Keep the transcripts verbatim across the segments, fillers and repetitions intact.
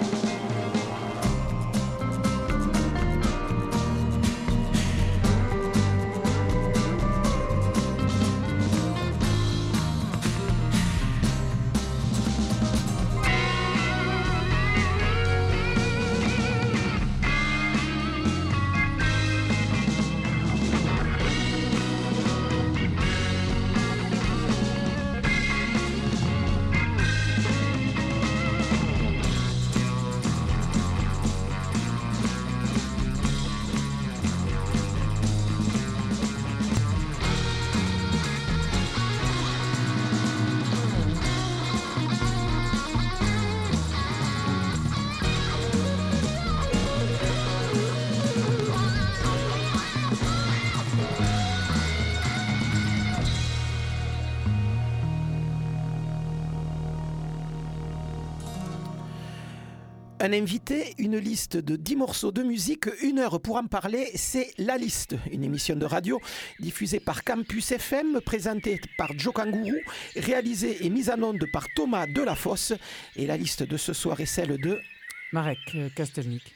Un invité, une liste de dix morceaux de musique, une heure pour en parler, c'est La Liste, une émission de radio diffusée par Campus F M, présentée par Joe Kangourou, réalisée et mise en onde par Thomas Delafosse. Et la liste de ce soir est celle de Marek Kastelnik.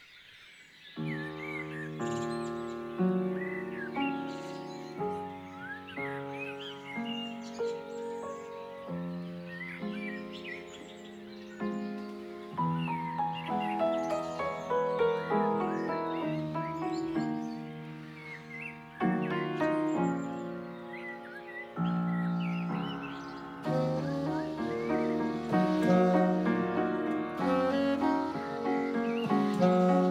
Thank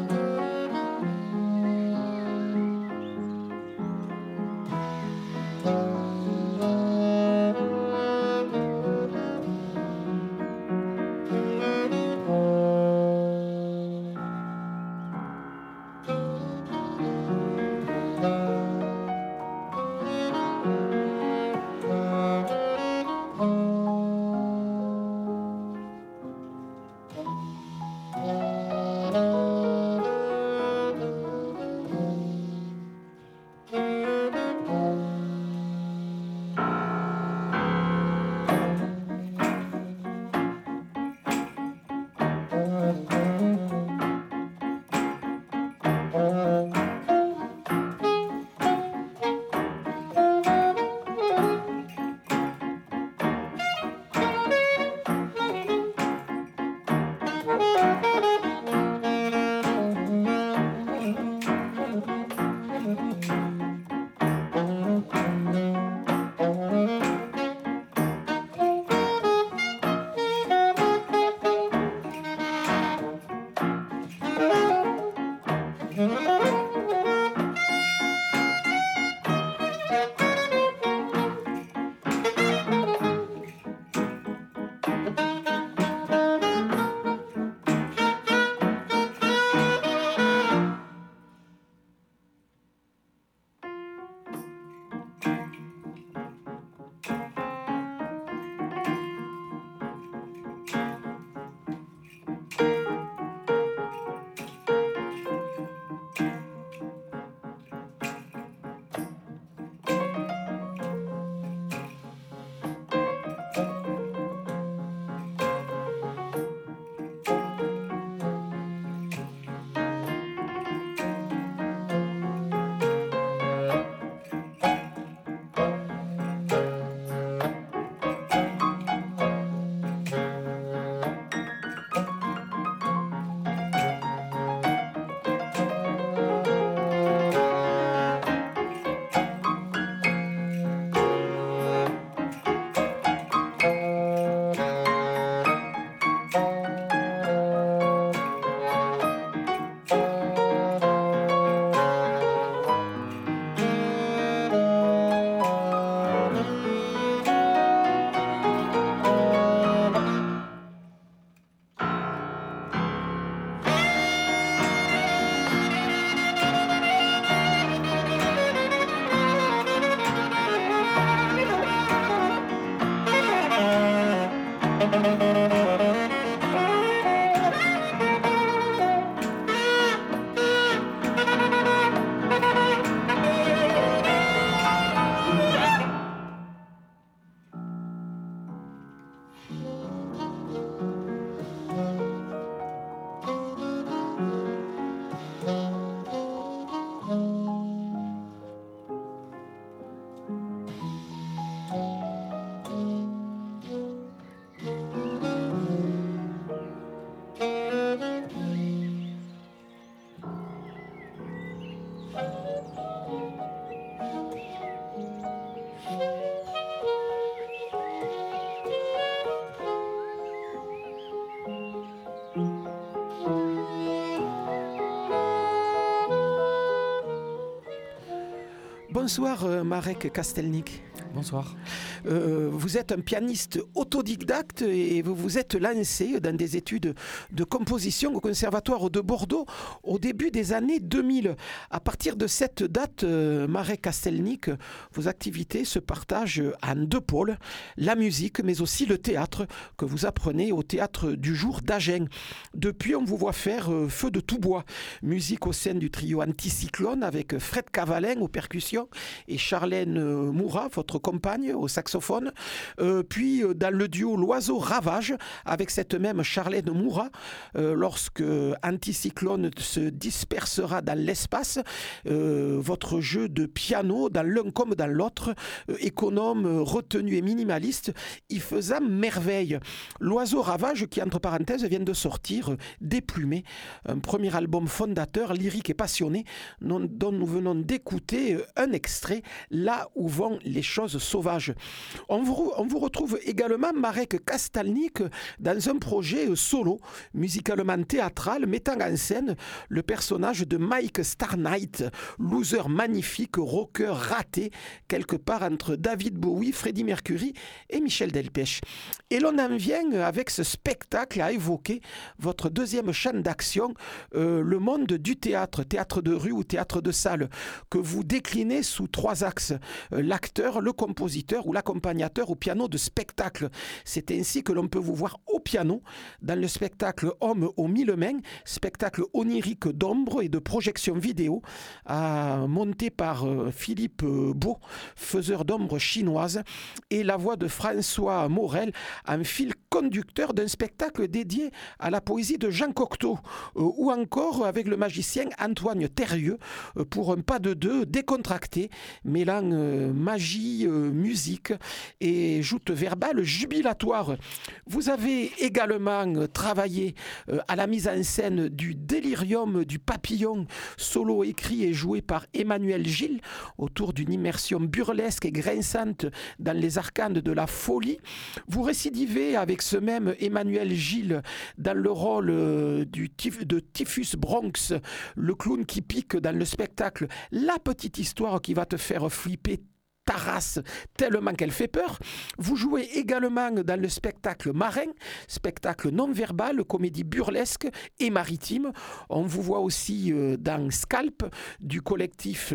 Bonsoir euh, Marek Kastelnik. Bonsoir. Euh, vous êtes un pianiste autodidacte et vous vous êtes lancé dans des études de composition au Conservatoire de Bordeaux au début des années deux mille. À partir de cette date, euh, Marek Kastelnik, vos activités se partagent en deux pôles, la musique mais aussi le théâtre que vous apprenez au Théâtre du Jour d'Agen. Depuis, on vous voit faire euh, feu de tout bois. Musique au sein du trio Anticyclone avec Fred Cavalin aux percussions et Charlène Moura, votre compagne, au saxophone. Euh, puis euh, dans le duo L'Oiseau Ravage avec cette même Charlène Moura, euh, lorsque Anticyclone se dispersera dans l'espace, euh, votre jeu de piano dans l'un comme dans l'autre, euh, économe, retenu et minimaliste, y faisant merveille. L'Oiseau Ravage qui, entre parenthèses, vient de sortir euh, Déplumé, un premier album fondateur, lyrique et passionné, non, dont nous venons d'écouter euh, un extrait, Là où vont les choses sauvages. On vous, on vous retrouve également Marek Kastelnik dans un projet solo, musicalement théâtral, mettant en scène le personnage de Mike Starnight, loser magnifique, rocker raté, quelque part entre David Bowie, Freddie Mercury et Michel Delpech. Et l'on en vient avec ce spectacle à évoquer votre deuxième champ d'action, euh, le monde du théâtre, théâtre de rue ou théâtre de salle, que vous déclinez sous trois axes, euh, l'acteur, le compositeur ou l'accompagnateur au piano de spectacle. C'est ainsi que l'on peut vous voir au piano dans le spectacle Homme aux mille mains, spectacle onirique d'ombre et de projection vidéo, euh, monté par euh, Philippe euh, Beau, faiseur d'ombre chinoise, et la voix de François Morel, un fil conducteur d'un spectacle dédié à la poésie de Jean Cocteau, euh, ou encore avec le magicien Antoine Terrieux, euh, pour un pas de deux décontracté, mêlant euh, magie, euh, musique et joute verbale jubilatoire. Vous avez également travaillé euh, à la mise en scène du Délirium du Papillon, solo écrit et joué par Emmanuel Gilles, autour d'une immersion burlesque et grinçante dans les arcanes de la folie. Vous récidivez avec ce même Emmanuel Gilles dans le rôle euh, du tif- de Typhus Bronx, le clown qui pique dans le spectacle La Petite Histoire qui va te faire flipper ta race tellement qu'elle fait peur. Vous jouez également dans le spectacle Marin, spectacle non-verbal, comédie burlesque et maritime. On vous voit aussi euh, dans Scalp du collectif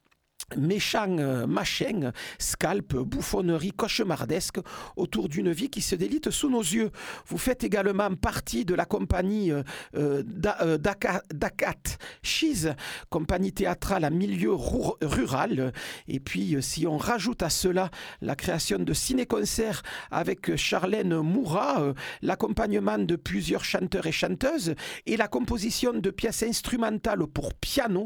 Méchant euh, machin, scalp, bouffonnerie cauchemardesque autour d'une vie qui se délite sous nos yeux. Vous faites également partie de la compagnie euh, euh, Dakat Cheese, compagnie théâtrale à milieu rur- rural. Et puis, euh, si on rajoute à cela la création de ciné-concerts avec Charlène Moura, euh, l'accompagnement de plusieurs chanteurs et chanteuses et la composition de pièces instrumentales pour piano,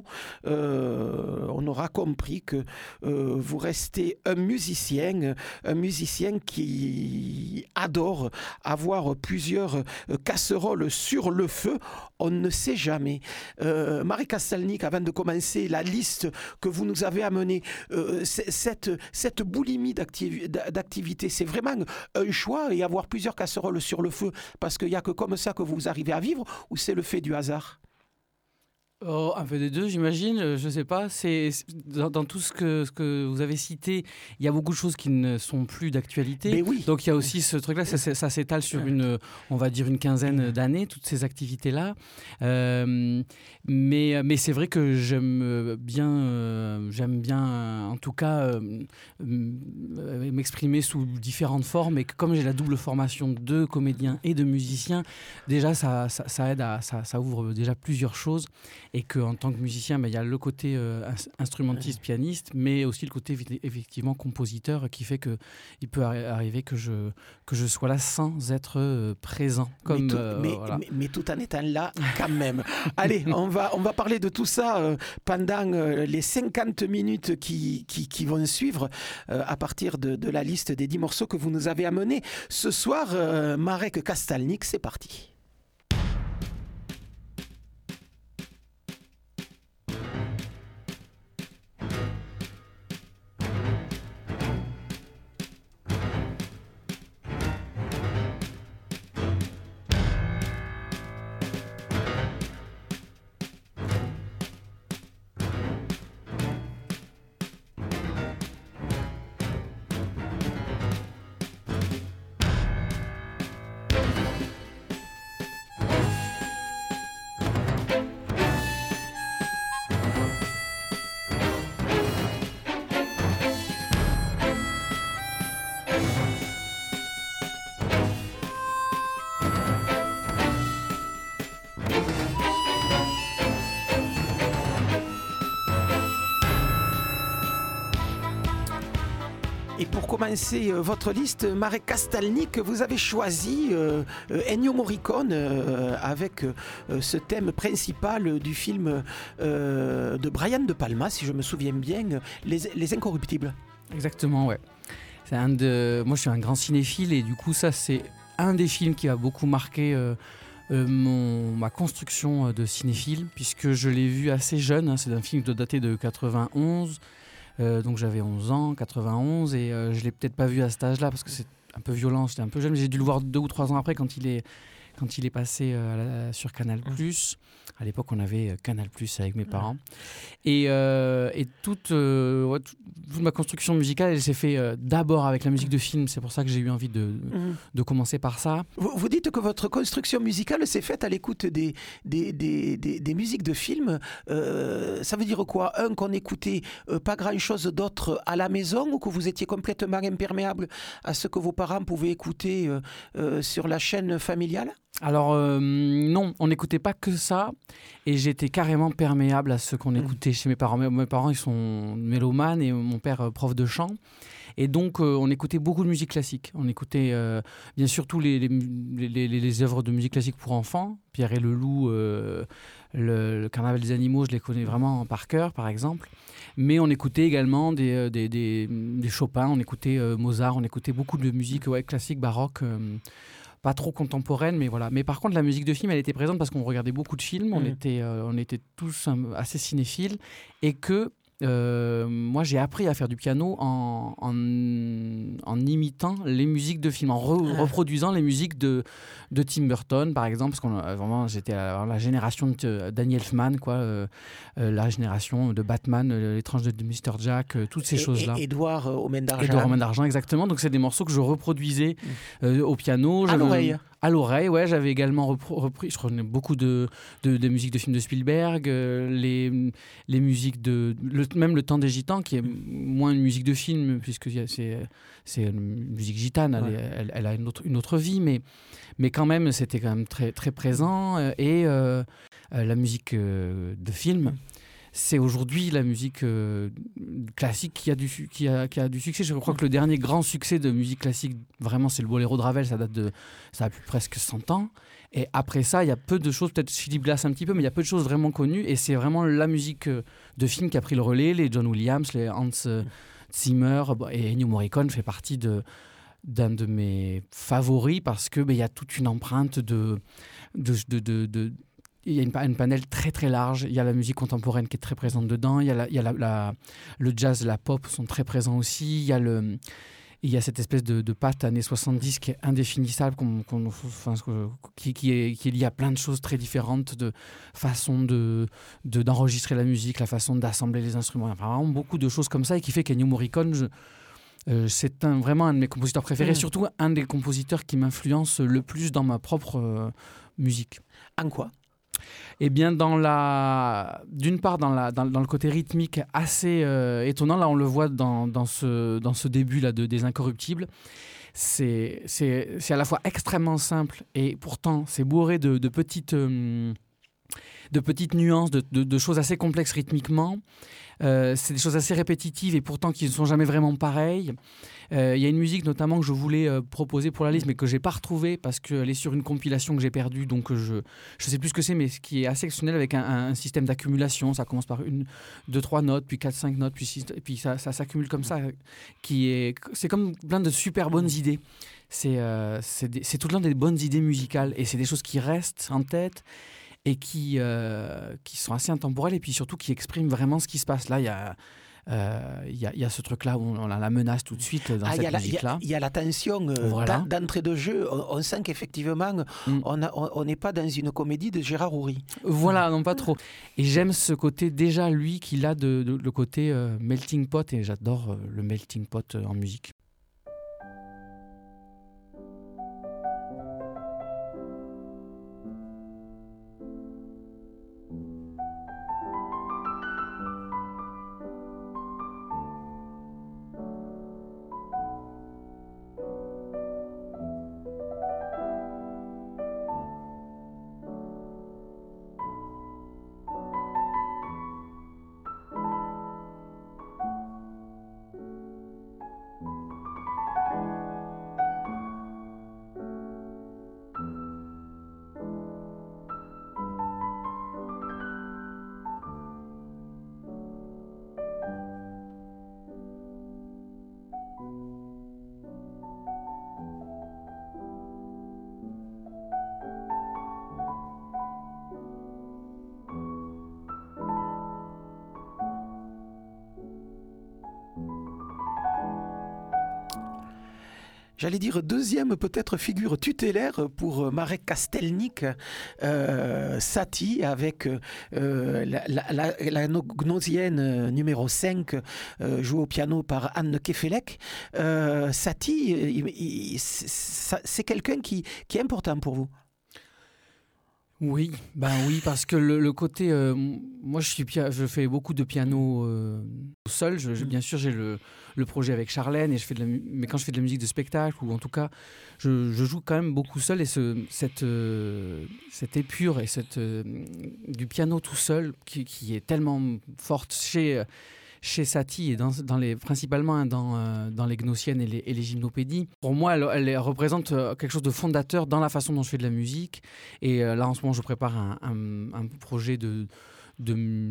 euh, on aura compris que euh, vous restez un musicien, un musicien qui adore avoir plusieurs euh, casseroles sur le feu. On ne sait jamais. Euh, Marek Kastelnik, avant de commencer la liste que vous nous avez amenée, euh, cette, cette boulimie d'activ- d'activité, c'est vraiment un choix et avoir plusieurs casseroles sur le feu parce qu'il n'y a que comme ça que vous arrivez à vivre, ou c'est le fait du hasard? Oh, un peu des deux, j'imagine. Je sais pas. C'est c'est- dans, dans tout ce que, ce que vous avez cité, il y a beaucoup de choses qui ne sont plus d'actualité. Mais oui. Donc il y a aussi ce truc-là. Ça, ça- ça s'étale sur une, on va dire une quinzaine d'années, toutes ces activités-là. Euh, mais mais c'est vrai que j'aime bien, euh, j'aime bien, en tout cas, euh, euh, m'exprimer sous différentes formes. Et que comme j'ai la double formation de comédien et de musicien, déjà ça, ça, ça aide à, ça, ça ouvre déjà plusieurs choses. Et qu'en tant que musicien, ben, il y a le côté euh, instrumentiste, pianiste, mais aussi le côté effectivement compositeur qui fait qu'il peut arri- arriver que je, que je sois là sans être euh, présent. Comme, mais, tout, euh, mais, voilà. mais, mais tout en étant là quand même. Allez, on va, on va parler de tout ça euh, pendant euh, les cinquante minutes qui, qui, qui vont suivre euh, à partir de, de la liste des dix morceaux que vous nous avez amenés. Ce soir, euh, Marek Kastelnik, c'est parti. Et pour commencer euh, votre liste, Marek Kastalnik, vous avez choisi euh, euh, Ennio Morricone euh, avec euh, ce thème principal du film euh, de Brian De Palma, si je me souviens bien, Les, Les Incorruptibles. Exactement, ouais. C'est un de... Moi, je suis un grand cinéphile et du coup, ça, c'est un des films qui a beaucoup marqué euh, euh, mon, ma construction de cinéphile, puisque je l'ai vu assez jeune. Hein. C'est un film de, daté de quatre-vingt-onze. Euh, donc j'avais onze ans, quatre-vingt-onze, et euh, je ne l'ai peut-être pas vu à cet âge-là parce que c'est un peu violent, j'étais un peu jeune, mais j'ai dû le voir deux ou trois ans après quand il est, quand il est passé euh, la, sur Canal+. À l'époque, on avait euh, Canal+, avec mes parents. Et, euh, et toute, euh, ouais, toute, toute ma construction musicale, elle s'est faite euh, d'abord avec la musique de film. C'est pour ça que j'ai eu envie de, mmh. de commencer par ça. Vous, vous dites que votre construction musicale s'est faite à l'écoute des, des, des, des, des musiques de films. Euh, ça veut dire quoi? Un, qu'on n'écoutait euh, pas grand-chose d'autre à la maison, ou que vous étiez complètement imperméable à ce que vos parents pouvaient écouter euh, euh, sur la chaîne familiale? Alors euh, non, on n'écoutait pas que ça, et j'étais carrément perméable à ce qu'on mmh. écoutait chez mes parents. Mes, mes parents, ils sont mélomanes et mon père euh, prof de chant. Et donc, euh, on écoutait beaucoup de musique classique. On écoutait euh, bien sûr tous les, les, les, les, les œuvres de musique classique pour enfants. Pierre et le Loup, euh, le, le Carnaval des animaux, je les connais vraiment par cœur, par exemple. Mais on écoutait également des, des, des, des Chopin, on écoutait euh, Mozart, on écoutait beaucoup de musique ouais, classique, baroque. Euh, pas trop contemporaine, mais voilà. Mais par contre, la musique de film, elle était présente parce qu'on regardait beaucoup de films, mmh. on, était, euh, on était tous un, assez cinéphiles, et que euh, moi, j'ai appris à faire du piano en, en, en imitant les musiques de films, en re, ah. reproduisant les musiques de, de Tim Burton, par exemple, parce que vraiment, j'étais à la génération de Danny Elfman, quoi, euh, euh, la génération de Batman, euh, l'étrange de mister Jack, euh, toutes ces et, choses-là. Et Édouard aux mains d'argent. Édouard aux mains d'argent, exactement. Donc, c'est des morceaux que je reproduisais euh, au piano. À l'oreille. À l'oreille, ouais. J'avais également repris, repris je connais beaucoup de, de, de musiques de films de Spielberg, euh, les, les musiques de... Le, même Le Temps des Gitans, qui est moins une musique de film, puisque c'est, c'est une musique gitane, ouais. elle, elle, elle a une autre, une autre vie, mais, mais quand même, c'était quand même très, très présent. Euh, et euh, euh, la musique euh, de film... c'est aujourd'hui la musique euh, classique qui a, du, qui, a, qui a du succès. Je crois que le dernier grand succès de musique classique, vraiment, c'est le Boléro de Ravel. Ça date de, ça a plus presque cent ans. Et après ça, il y a peu de choses, peut-être Philip Glass un petit peu, mais il y a peu de choses vraiment connues. Et c'est vraiment la musique de film qui a pris le relais. Les John Williams, les Hans Zimmer, et Ennio Morricone fait partie de, d'un de mes favoris parce que ben, y a toute une empreinte de... de, de, de, de il y a une, une panel très très large, il y a la musique contemporaine qui est très présente dedans, il y a, la, il y a la, la, le jazz, la pop sont très présents aussi, il y a, le, il y a cette espèce de, de patte années soixante-dix qui est indéfinissable, qu'on, qu'on, enfin, qui, qui, est, qui est liée à plein de choses très différentes, de façon de, de, d'enregistrer la musique, la façon d'assembler les instruments, enfin, vraiment beaucoup de choses comme ça, et qui fait qu'Ennio Morricone, je, euh, c'est un, vraiment un de mes compositeurs préférés, mmh. surtout un des compositeurs qui m'influence le plus dans ma propre euh, musique. En quoi ? Eh bien, dans la... d'une part, dans, la... dans, dans le côté rythmique assez euh, étonnant, là on le voit dans, dans, ce, dans ce début là, de, des Incorruptibles, c'est, c'est, c'est à la fois extrêmement simple et pourtant c'est bourré de, de, petites, euh, de petites nuances, de, de, de choses assez complexes rythmiquement. Euh, c'est des choses assez répétitives et pourtant qui ne sont jamais vraiment pareilles. Il euh, y a une musique notamment que je voulais euh, proposer pour la liste mais que je n'ai pas retrouvée parce qu'elle est sur une compilation que j'ai perdue, donc je ne sais plus ce que c'est, mais ce qui est assez exceptionnel avec un, un système d'accumulation. Ça commence par une, deux, trois notes, puis quatre, cinq notes, puis six, et puis ça, ça s'accumule comme ça. Qui est, c'est comme plein de super bonnes idées. C'est, euh, c'est, des, c'est tout le temps des bonnes idées musicales et c'est des choses qui restent en tête et qui, euh, qui sont assez intemporelles et puis surtout qui expriment vraiment ce qui se passe. Là, il y a... Il euh, y, y a ce truc-là où on a la menace tout de suite dans ah, cette musique-là. Il y, y a la tension euh, voilà. d'entrée de jeu. On, on sent qu'effectivement, mm. on n'est pas dans une comédie de Gérard Houry. Voilà, non pas trop. Et j'aime ce côté, déjà, lui, qu'il a de, de, le côté euh, melting pot, et j'adore euh, le melting pot euh, en musique. j'allais dire deuxième peut-être figure tutélaire pour Marek Kastelnik, euh, Satie, avec euh, la, la, la, la gnosienne numéro cinq, euh, jouée au piano par Anne Kefelec. Euh, Satie, il, il, c'est quelqu'un qui, qui est important pour vous. Oui, ben oui, parce que le, le côté, euh, moi je suis, je fais beaucoup de piano euh, seul. Je, je, bien sûr, j'ai le, le projet avec Charlène et je fais de la, mais quand je fais de la musique de spectacle ou en tout cas, je, je joue quand même beaucoup seul et ce, cette, euh, cette épure et cette euh, du piano tout seul qui, qui est tellement forte chez chez Satie et dans, dans les, principalement dans, euh, dans les gnosiennes et les, et les gymnopédies. Pour moi, elle, elle représente quelque chose de fondateur dans la façon dont je fais de la musique. Et euh, là, en ce moment, je prépare un, un, un projet de, de,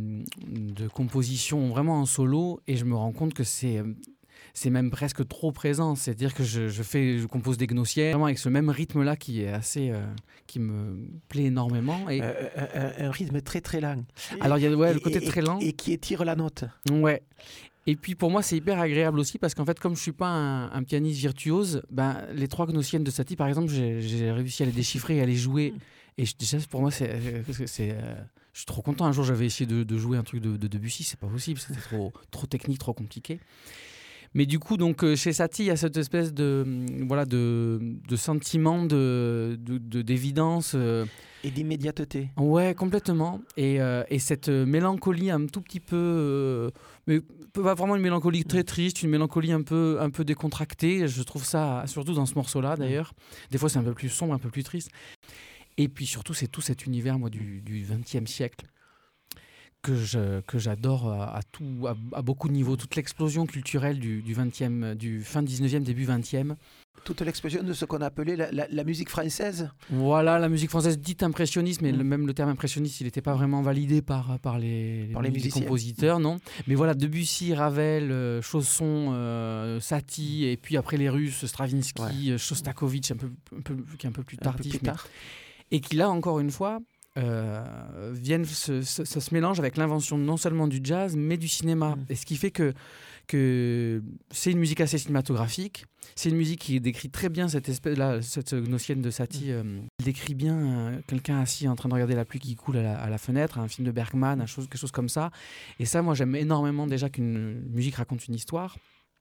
de composition vraiment en solo et je me rends compte que c'est... c'est même presque trop présent, c'est-à-dire que je, je, fais, je compose des gnosiennes vraiment avec ce même rythme-là qui est assez, euh, qui me plaît énormément. Et... Euh, un, un rythme très très lent. Alors il y a ouais, et, le côté et, très lent. Et qui étire la note. Ouais. Et puis pour moi c'est hyper agréable aussi parce qu'en fait comme je suis pas un, un pianiste virtuose, ben, les trois gnosiennes de Satie par exemple, j'ai, j'ai réussi à les déchiffrer et à les jouer. Et je, déjà pour moi c'est... c'est euh, je suis trop content. Un jour j'avais essayé de, de jouer un truc de, de Debussy, c'est pas possible, c'était trop, trop technique, trop compliqué. Mais du coup, donc, chez Satie, il y a cette espèce de, voilà, de, de sentiment de, de, de, d'évidence. Euh, et d'immédiateté. Ouais, complètement. Et, euh, et cette mélancolie un tout petit peu... Euh, mais pas vraiment une mélancolie très triste, une mélancolie un peu, un peu décontractée. Je trouve ça, surtout dans ce morceau-là, d'ailleurs. Des fois, c'est un peu plus sombre, un peu plus triste. Et puis surtout, c'est tout cet univers, moi, du, du vingtième siècle. Que, je, que j'adore à, à, tout, à, à beaucoup de niveaux, toute l'explosion culturelle du, du, vingtième, du fin dix-neuvième, début vingtième. Toute l'explosion de ce qu'on appelait la, la, la musique française. Voilà, la musique française dite impressionniste, mais mmh. le, même le terme impressionniste, il n'était pas vraiment validé par, par les, par les, les compositeurs, non. Mais voilà, Debussy, Ravel, euh, Chausson, euh, Satie, et puis après les Russes, Stravinsky, ouais. Shostakovich, un peu, un peu, qui est un peu plus tardif. Un peu plus tard. Mais, et qui là, encore une fois... Euh, viennent se, se, ça se mélange avec l'invention non seulement du jazz mais du cinéma, mmh. et ce qui fait que, que c'est une musique assez cinématographique, c'est une musique qui décrit très bien cette espèce là, cette gnosienne de Satie, mmh. euh, il décrit bien euh, quelqu'un assis en train de regarder la pluie qui coule à la, à la fenêtre, un film de Bergman, un chose, quelque chose comme ça, et ça moi j'aime énormément déjà qu'une musique raconte une histoire.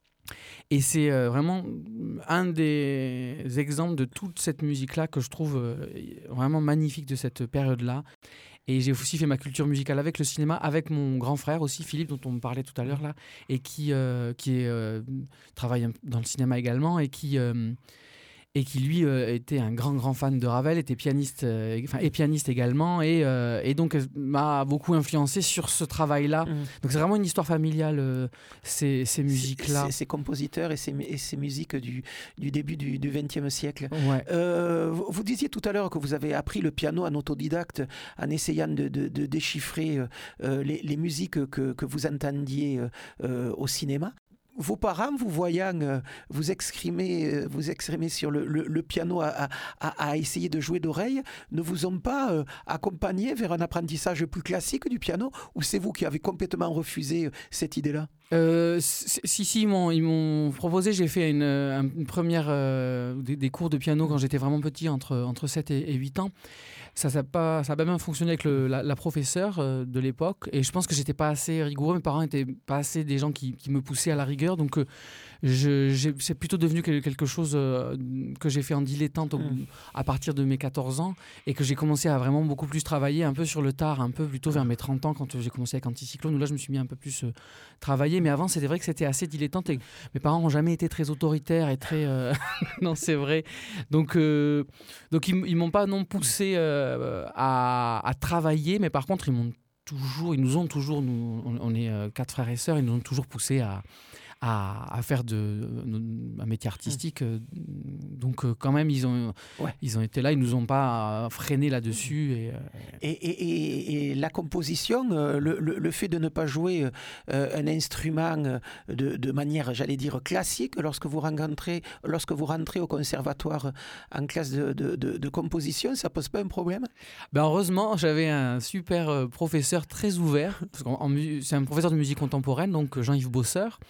Et c'est euh, vraiment un des exemples de toute cette musique-là que je trouve euh, vraiment magnifique de cette période-là. Et j'ai aussi fait ma culture musicale avec le cinéma, avec mon grand frère aussi, Philippe, dont on me parlait tout à l'heure, là, et qui, euh, qui est, euh, travaille dans le cinéma également, et qui... Euh, et qui lui euh, était un grand grand fan de Ravel, était pianiste, euh, enfin et pianiste également, et, euh, et donc m'a beaucoup influencé sur ce travail-là. Mmh. Donc c'est vraiment une histoire familiale, euh, ces, ces musiques-là. Ces, ces compositeurs et ces, et ces musiques du, du début du vingtième siècle. Ouais. Euh, vous, vous disiez tout à l'heure que vous avez appris le piano en autodidacte en essayant de, de, de déchiffrer euh, les, les musiques que, que vous entendiez euh, au cinéma. Vos parents, vous voyant euh, vous exprimer, euh, vous exprimer sur le, le, le piano à, à, à essayer de jouer d'oreille, ne vous ont pas euh, accompagné vers un apprentissage plus classique du piano, ou c'est vous qui avez complètement refusé euh, cette idée-là? Euh, si, si, ils m'ont, ils m'ont proposé, j'ai fait une, une première, euh, des, des cours de piano quand j'étais vraiment petit, entre, entre sept et huit ans. Ça n'a pas, ça a pas bien fonctionné avec le, la, la professeure euh, de l'époque, et je pense que j'étais pas assez rigoureux, mes parents n'étaient pas assez des gens qui, qui me poussaient à la rigueur, donc euh, je, j'ai, c'est plutôt devenu quelque chose euh, que j'ai fait en dilettante au, mmh. à partir de mes quatorze ans, et que j'ai commencé à vraiment beaucoup plus travailler un peu sur le tard, un peu plutôt vers mes trente ans, quand j'ai commencé avec Anticyclone, où là je me suis mis un peu plus euh, travailler, mais avant c'était vrai que c'était assez dilettante, et mes parents n'ont jamais été très autoritaires et très... Euh... non, c'est vrai. Donc, euh, donc ils ne m'ont pas non poussé euh, à, à travailler, mais par contre ils m'ont toujours, ils nous ont toujours, nous, on, on est euh, quatre frères et sœurs, ils nous ont toujours poussé à... À, à faire de, de, un métier artistique. Mmh. Donc, euh, quand même, ils ont, ouais. ils ont été là, ils ne nous ont pas freiné là-dessus. Et, euh... et, et, et, et la composition, euh, le, le, le fait de ne pas jouer euh, un instrument de, de manière, j'allais dire, classique, lorsque vous rencontrez, lorsque vous rentrez au conservatoire en classe de, de, de, de composition, ça ne pose pas un problème? Ben heureusement, j'avais un super professeur très ouvert. Parce qu'en, en, c'est un professeur de musique contemporaine, donc Jean-Yves Bosseur, qui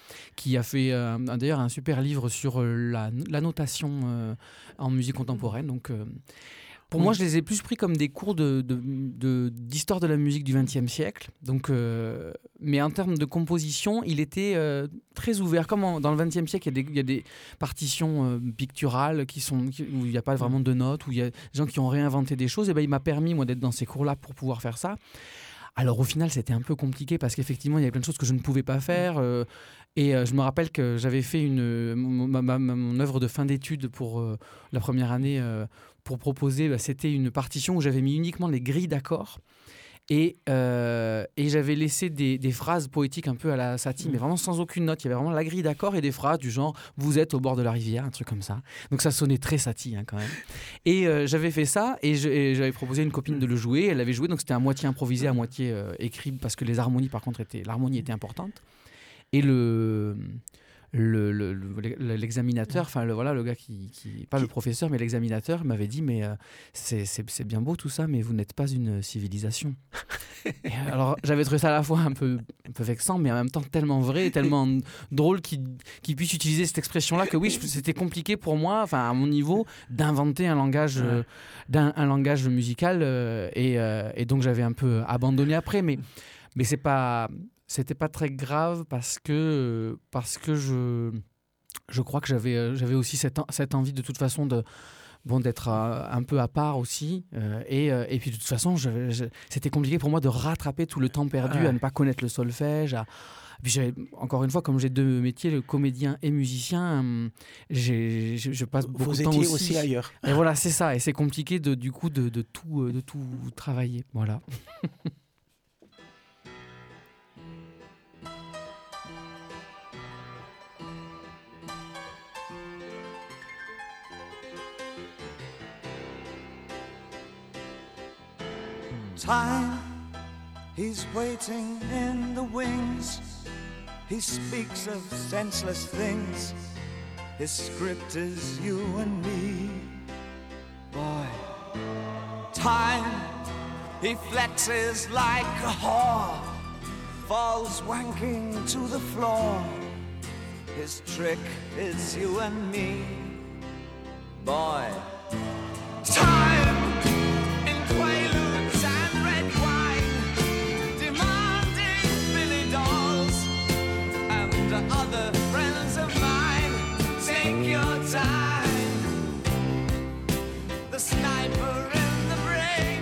qui a fait euh, d'ailleurs un super livre sur euh, la, la notation euh, en musique contemporaine. Donc, euh, pour oui. moi, je les ai plus pris comme des cours de, de, de, d'histoire de la musique du vingtième siècle. Donc, euh, mais en termes de composition, il était euh, très ouvert. Comme en, dans le vingtième siècle, il y a des, il y a des partitions euh, picturales qui sont, qui, où il n'y a pas vraiment de notes, où il y a des gens qui ont réinventé des choses. Et ben, il m'a permis, moi, d'être dans ces cours-là pour pouvoir faire ça. Alors, au final, c'était un peu compliqué parce qu'effectivement, il y avait plein de choses que je ne pouvais pas faire. Euh, et euh, je me rappelle que j'avais fait une, mon, ma, ma, mon œuvre de fin d'études pour euh, la première année euh, pour proposer, bah, c'était une partition où j'avais mis uniquement les grilles d'accords. Et, euh, et j'avais laissé des, des phrases poétiques un peu à la Satie, mais vraiment sans aucune note. Il y avait vraiment la grille d'accords et des phrases du genre « vous êtes au bord de la rivière », un truc comme ça. Donc ça sonnait très Satie hein, quand même. Et euh, j'avais fait ça et, je, et j'avais proposé à une copine de le jouer. Elle l'avait joué, donc c'était à moitié improvisé, à moitié euh, écrit, parce que les harmonies par contre, étaient, l'harmonie était importante. Et le... Le, le, le, l'examinateur, enfin le, voilà, le gars qui, qui pas le professeur mais l'examinateur m'avait dit mais euh, c'est, c'est, c'est bien beau tout ça mais vous n'êtes pas une civilisation. Et alors j'avais trouvé ça à la fois un peu, un peu vexant mais en même temps tellement vrai, tellement drôle qu'il, qu'il puisse utiliser cette expression là que oui c'était compliqué pour moi, enfin à mon niveau d'inventer un langage, ouais. euh, d'un, un langage musical euh, et, euh, et donc j'avais un peu abandonné après mais, mais c'est pas... C'était pas très grave parce que, parce que je, je crois que j'avais, j'avais aussi cette, cette envie de toute façon de, bon, d'être à, un peu à part aussi. Euh, et, et puis de toute façon, je, je, c'était compliqué pour moi de rattraper tout le temps perdu ouais. à ne pas connaître le solfège. À... Puis j'avais, encore une fois, comme j'ai deux métiers, le comédien et musicien, j'ai, je, je passe beaucoup Vous de temps aussi. aussi ailleurs. Et voilà, c'est ça. Et c'est compliqué de, du coup de, de, tout, de tout travailler. Voilà. Time, he's waiting in the wings. He speaks of senseless things. His script is you and me. Boy, time, he flexes like a whore, falls wanking to the floor. His trick is you and me. Boy, time, in quaaludes and red wine, demanding Billy dolls and other friends of mine. Take your time, the sniper in the brain.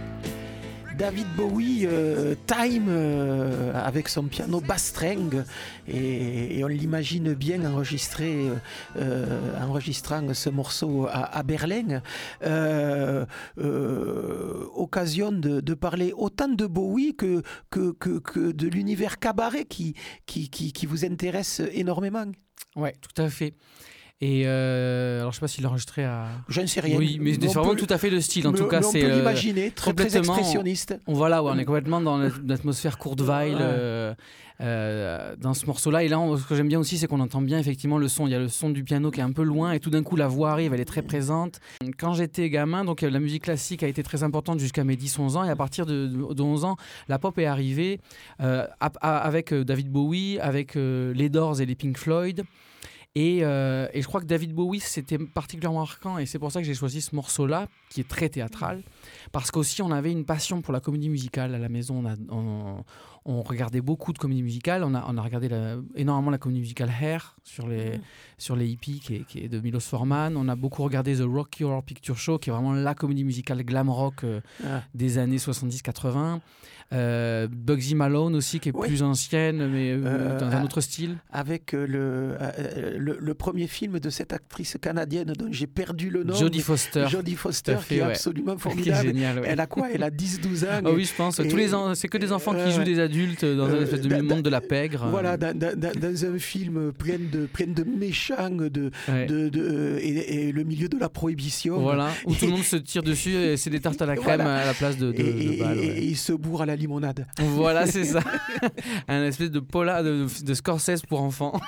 David Bowie, euh, Time, euh, avec son piano basse-string, et, et on l'imagine bien enregistré, euh, enregistrant ce morceau à, à Berlin. Euh, euh, occasion de, de parler autant de Bowie que, que, que, que de l'univers cabaret qui, qui, qui, qui vous intéresse énormément. Oui, tout à fait. Et euh, alors je ne sais pas s'il est enregistré à... Je ne sais rien. Oui, mais c'est vraiment tout à fait le style. En mais, tout cas, on c'est peut euh, l'imaginer, très, très expressionniste. On, voilà, ouais, on est complètement dans l'atmosphère Kurt Weill ouais. euh, euh, dans ce morceau-là. Et là, on, ce que j'aime bien aussi, c'est qu'on entend bien effectivement le son. Il y a le son du piano qui est un peu loin et tout d'un coup, la voix arrive, elle est très présente. Quand j'étais gamin, donc la musique classique a été très importante jusqu'à mes dix onze ans. Et à partir de, de onze ans, la pop est arrivée euh, à, à, avec David Bowie, avec euh, les Doors et les Pink Floyd. Et, euh, et je crois que David Bowie, c'était particulièrement marquant et c'est pour ça que j'ai choisi ce morceau-là, qui est très théâtral, parce qu'aussi on avait une passion pour la comédie musicale à la maison. On, a, on, on regardait beaucoup de comédies musicales, on a, on a regardé la, énormément la comédie musicale Hair sur les, mmh. sur les hippies, qui est, qui est de Milos Forman. On a beaucoup regardé The Rocky Horror Picture Show, qui est vraiment la comédie musicale glam rock euh, ah. des années soixante-dix quatre-vingts. Euh, Bugsy Malone aussi, qui est oui. plus ancienne, mais euh, dans un autre style. Avec euh, le, euh, le, le premier film de cette actrice canadienne dont j'ai perdu le nom. Jodie Foster. Jodie Foster, fait, qui est ouais. absolument formidable. Qui est génial, ouais. Elle a quoi ? Elle a dix douze ans. Oh oui, je pense. Et, Tous les en... C'est que des enfants euh, qui jouent des adultes dans euh, un espèce de euh, monde de la pègre. Voilà, dans, dans, dans un film plein de, plein de méchants de, ouais. de, de, et, et le milieu de la prohibition. Voilà, où tout le monde se tire dessus et c'est des tartes à la crème voilà. à la place de, de, et, de balles. Et, ouais. et il se bourre à la limonade. Voilà, c'est ça. Un espèce de pola de, de Scorsese pour enfants.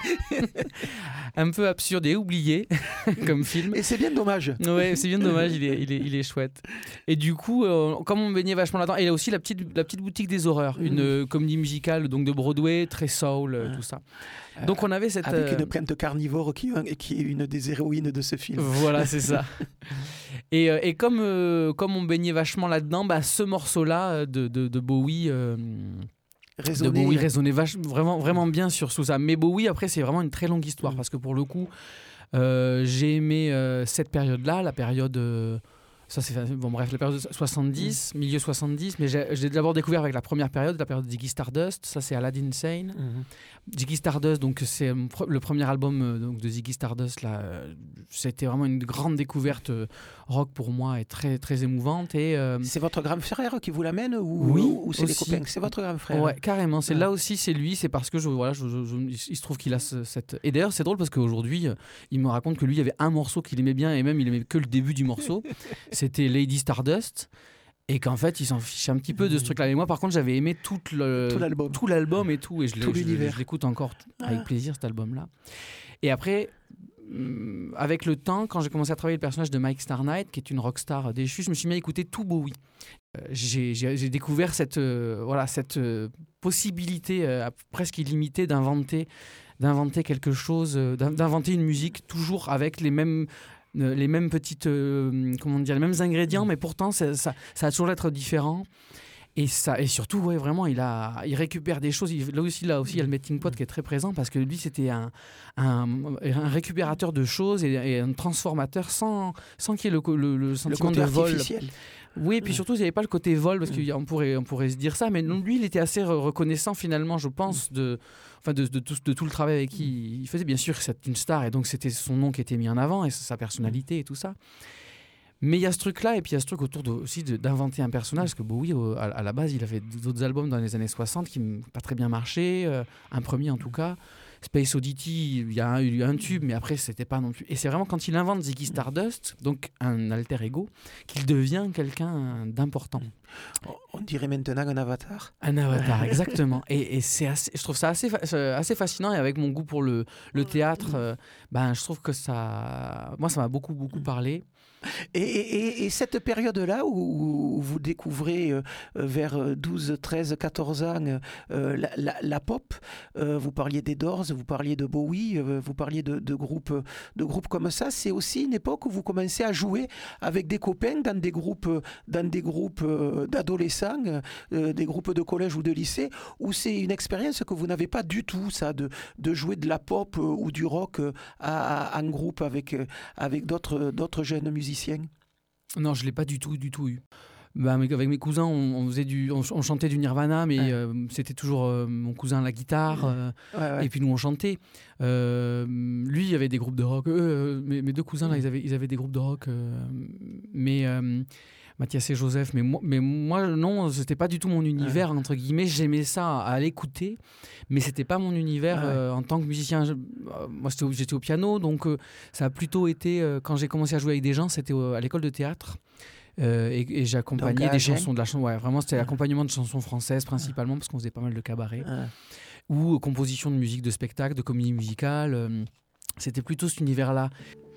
Un peu absurde et oublié comme film. Et c'est bien dommage. Ouais, c'est bien dommage, il est, il est, il est chouette. Et du, coup, euh, comme on baignait vachement là-dedans, et il y a aussi la petite, la petite boutique des horreurs, mmh. une euh, comédie musicale donc de Broadway, très soul, euh, tout ça. Donc on avait cette... Avec euh... une plainte carnivore qui, qui est une des héroïnes de ce film. Voilà, c'est ça. et, euh, et comme, euh, comme on baignait vachement là-dedans, bah, ce morceau-là de, de, de Bowie... Euh, Raisonner. De Bowie résonnait vach- vraiment, vraiment bien sur tout ça. Mais Bowie, après, c'est vraiment une très longue histoire, mmh. parce que pour le coup, euh, j'ai aimé euh, cette période-là, la période... Euh, Ça, c'est, bon, bref, la période soixante-dix, mmh. milieu soixante-dix, mais j'ai, j'ai d'abord découvert avec la première période, la période de Ziggy Stardust, ça c'est Aladdin Sane. Mmh. Ziggy Stardust, donc c'est le premier album donc, de Ziggy Stardust, là, c'était vraiment une grande découverte rock pour moi et très, très émouvante. Et, euh... C'est votre grand frère qui vous l'amène ou, oui, ou c'est aussi. les copains? C'est votre grand frère? Ouais, carrément, c'est ouais. Là aussi, c'est lui, c'est parce que je, voilà, je, je, je, il se trouve qu'il a ce, cette... Et d'ailleurs, c'est drôle parce qu'aujourd'hui, il me raconte que lui, il y avait un morceau qu'il aimait bien et même il aimait que le début du morceau. C'était Lady Stardust, et qu'en fait il s'en fichait un petit peu de ce truc là. Et moi par contre j'avais aimé tout, le, tout, l'album. tout l'album et tout, et je, tout je, l'univers. je l'écoute encore avec plaisir cet album là. Et après avec le temps, quand j'ai commencé à travailler le personnage de Mike Starnight, qui est une rockstar déchue, je me suis mis à écouter tout Bowie. Euh, j'ai, j'ai, j'ai découvert cette, euh, voilà, cette euh, possibilité euh, presque illimitée d'inventer, d'inventer quelque chose, euh, d'inventer une musique toujours avec les mêmes les mêmes petites euh, comment dire les mêmes ingrédients, mais pourtant ça, ça, ça a toujours l'être différent, et ça, et surtout ouais, vraiment il a il récupère des choses. Il, là aussi là aussi il y a le melting pot qui est très présent, parce que lui c'était un un, un récupérateur de choses et, et un transformateur sans sans qu'il y ait le, le, le sentiment le côté de vol. Artificiel. Oui, et puis surtout, il n'y avait pas le côté vol, parce qu'on pourrait, on pourrait se dire ça, mais non, lui, il était assez reconnaissant, finalement, je pense, de, enfin, de, de, tout, de tout le travail avec qui il faisait. Bien sûr, c'est une star, et donc c'était son nom qui était mis en avant, et sa personnalité, et tout ça. Mais il y a ce truc-là, et puis il y a ce truc autour de, aussi de, d'inventer un personnage, parce que Bowie, au, à, à la base, il a fait d'autres albums dans les années soixante qui n'ont pas très bien marché, euh, un premier en tout cas. Space Oddity, il y a eu un, un tube, mais après, c'était pas non plus. Et c'est vraiment quand il invente Ziggy Stardust, donc un alter ego, qu'il devient quelqu'un d'important. On dirait maintenant un avatar. Un avatar, exactement. Et, et c'est assez, je trouve ça assez, assez fascinant. Et avec mon goût pour le, le théâtre, euh, ben, je trouve que ça... Moi, ça m'a beaucoup, beaucoup parlé. Et, et, et cette période-là où, où vous découvrez euh, vers douze, treize, quatorze ans euh, la, la, la pop, euh, vous parliez des Doors, vous parliez de Bowie, euh, vous parliez de, de, groupes, de groupes comme ça, c'est aussi une époque où vous commencez à jouer avec des copains dans des groupes, dans des groupes d'adolescents, euh, des groupes de collège ou de lycée, où c'est une expérience que vous n'avez pas du tout, ça, de, de jouer de la pop euh, ou du rock euh, à, à, en groupe avec, avec d'autres, d'autres jeunes musiciens. Non, je ne l'ai pas du tout, du tout eu. Bah, avec mes cousins, on, on, faisait du, on, on chantait du Nirvana, mais ouais. euh, c'était toujours euh, mon cousin à la guitare, euh, ouais, ouais. et puis nous on chantait. Euh, lui, il y avait des groupes de rock. Euh, mes, mes deux cousins, là, ils avaient, ils avaient des groupes de rock, euh, mais euh, Mathias et Joseph. Mais moi, mais moi, non, c'était pas du tout mon univers, ouais. entre guillemets. J'aimais ça à l'écouter, mais c'était pas mon univers ouais. euh, en tant que musicien. Je, euh, moi, j'étais au, j'étais au piano, donc euh, ça a plutôt été, euh, quand j'ai commencé à jouer avec des gens, c'était euh, à l'école de théâtre. Euh, et, et j'accompagnais donc, des chansons de la chanson. Ouais, vraiment, c'était l'accompagnement de chansons françaises principalement, parce qu'on faisait pas mal de cabaret. Ouais. Ou euh, composition de musique de spectacle, de comédie musicale. Euh, c'était plutôt cet univers-là.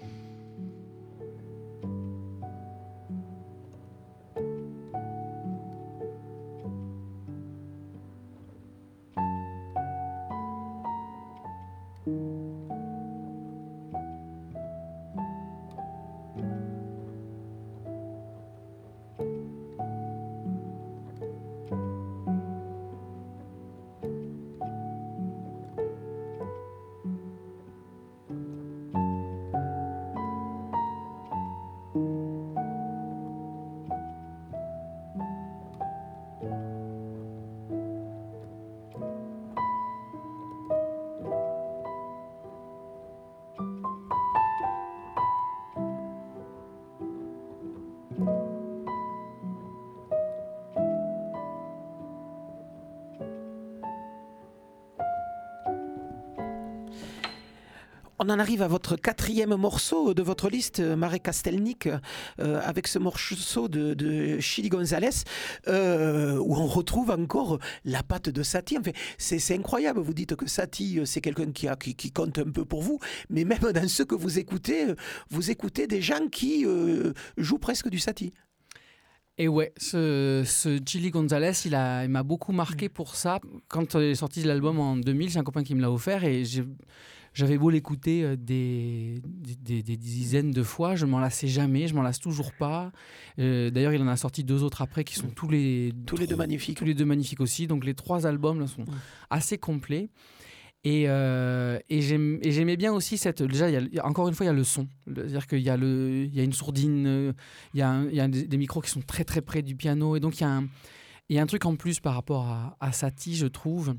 On en arrive à votre quatrième morceau de votre liste, Marek Kastelnik, euh, avec ce morceau de, de Chili González, euh, où on retrouve encore la patte de Satie. Enfin, c'est, c'est incroyable, vous dites que Satie, c'est quelqu'un qui, a, qui, qui compte un peu pour vous, mais même dans ce que vous écoutez, vous écoutez des gens qui euh, jouent presque du Satie. Et ouais, ce, ce Chili González, il, a, il m'a beaucoup marqué pour ça. Quand est sorti l'album en deux mille, c'est un copain qui me l'a offert et j'ai, j'avais beau l'écouter des, des, des dizaines de fois, je m'en lassais jamais, je m'en lasse toujours pas. Euh, d'ailleurs, il en a sorti deux autres après qui sont tous les, tous les deux magnifiques. Tous les deux magnifiques aussi. Donc les trois albums là, sont assez complets. Et, euh, et, j'aime, et j'aimais bien aussi cette... Déjà, il y a, il y a, encore une fois, il y a le son. C'est-à-dire qu'il y a, le, il y a une sourdine, il y a, un, il y a des, des micros qui sont très très près du piano. Et donc, il y a un, il y a un truc en plus par rapport à, à Satie, je trouve.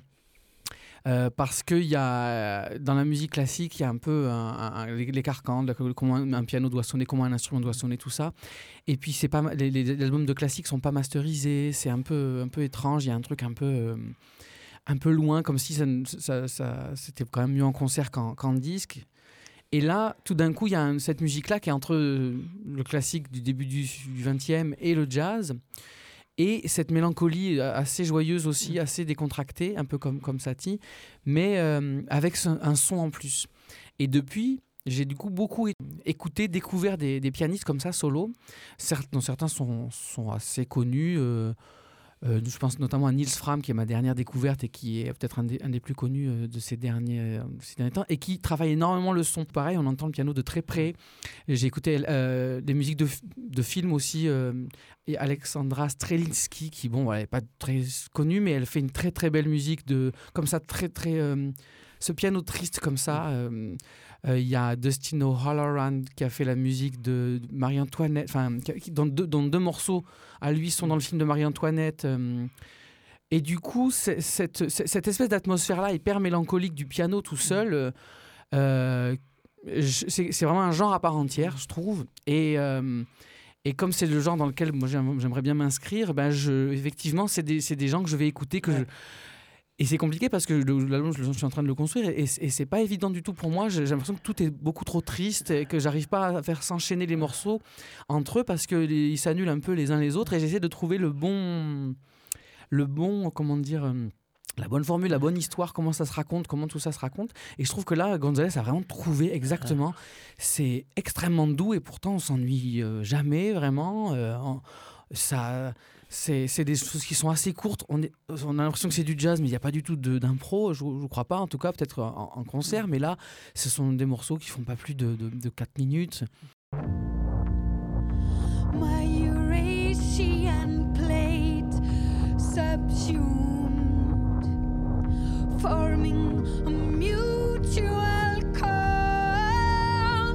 Euh, parce qu'il y a, dans la musique classique, il y a un peu un, un, les carcans, comment un piano doit sonner, comment un instrument doit sonner, tout ça. Et puis, c'est pas, les, les, les albums de classique ne sont pas masterisés. C'est un peu, un peu étrange. Il y a un truc un peu... Euh, un peu loin, comme si ça, ça, ça, c'était quand même mieux en concert qu'en, qu'en disque. Et là, tout d'un coup, il y a un, cette musique-là qui est entre le classique du début du vingtième et le jazz. Et cette mélancolie assez joyeuse aussi, assez décontractée, un peu comme, comme Satie, mais euh, avec un son en plus. Et depuis, j'ai du coup beaucoup écouté, découvert des, des pianistes comme ça, solo, Certes, dont certains sont, sont assez connus. Euh, Euh, je pense notamment à Nils Fram, qui est ma dernière découverte et qui est peut-être un des, un des plus connus euh, de ces derniers, euh, ces derniers temps, et qui travaille énormément le son. Pareil, on entend le piano de très près. J'ai écouté euh, des musiques de, de films aussi, euh, et Alexandra Strelinski, qui, bon, elle n'est pas très connue, mais elle fait une très très belle musique, de, comme ça, très très... Euh, ce piano triste comme ça. Euh, Il euh, y a Dustin O'Halloran qui a fait la musique de Marie-Antoinette, enfin, dont, dont deux morceaux à lui sont dans le film de Marie-Antoinette. Euh, et du coup, c'est, cette, cette espèce d'atmosphère-là hyper mélancolique du piano tout seul, euh, c'est, c'est vraiment un genre à part entière, je trouve. Et, euh, et comme c'est le genre dans lequel moi, j'aimerais bien m'inscrire, ben je, effectivement, c'est des, c'est des gens que je vais écouter, que ouais. je... Et c'est compliqué parce que l'album, je suis en train de le construire et, et c'est pas évident du tout pour moi. J'ai l'impression que tout est beaucoup trop triste et que j'arrive pas à faire s'enchaîner les morceaux entre eux parce qu'ils s'annulent un peu les uns les autres et j'essaie de trouver le bon, le bon, comment dire, euh, la bonne formule, la bonne histoire, comment ça se raconte, comment tout ça se raconte. Et je trouve que là, González a vraiment trouvé exactement. C'est extrêmement doux et pourtant on s'ennuie euh, jamais vraiment. Euh, en, ça. C'est, c'est des choses qui sont assez courtes. On, est, on a l'impression que c'est du jazz, mais il n'y a pas du tout de, d'impro. Je ne crois pas, en tout cas, peut-être en, en concert. Mais là, ce sont des morceaux qui ne font pas plus de, de, de quatre minutes. My Eurasian plate subsumed, forming a mutual call.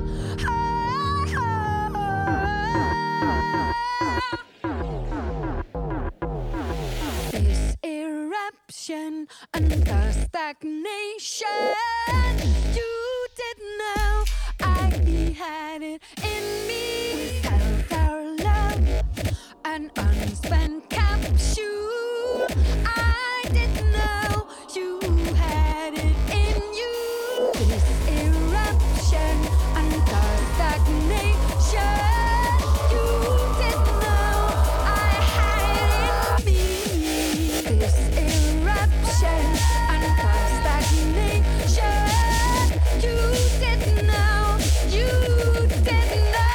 Under stagnation, you didn't know I had it in me. We felt our love, an unspent capsule. I didn't know you had it in you. This eruption under stagnation, you didn't know I had it in me. This eruption under stagnation, you didn't know, you didn't know.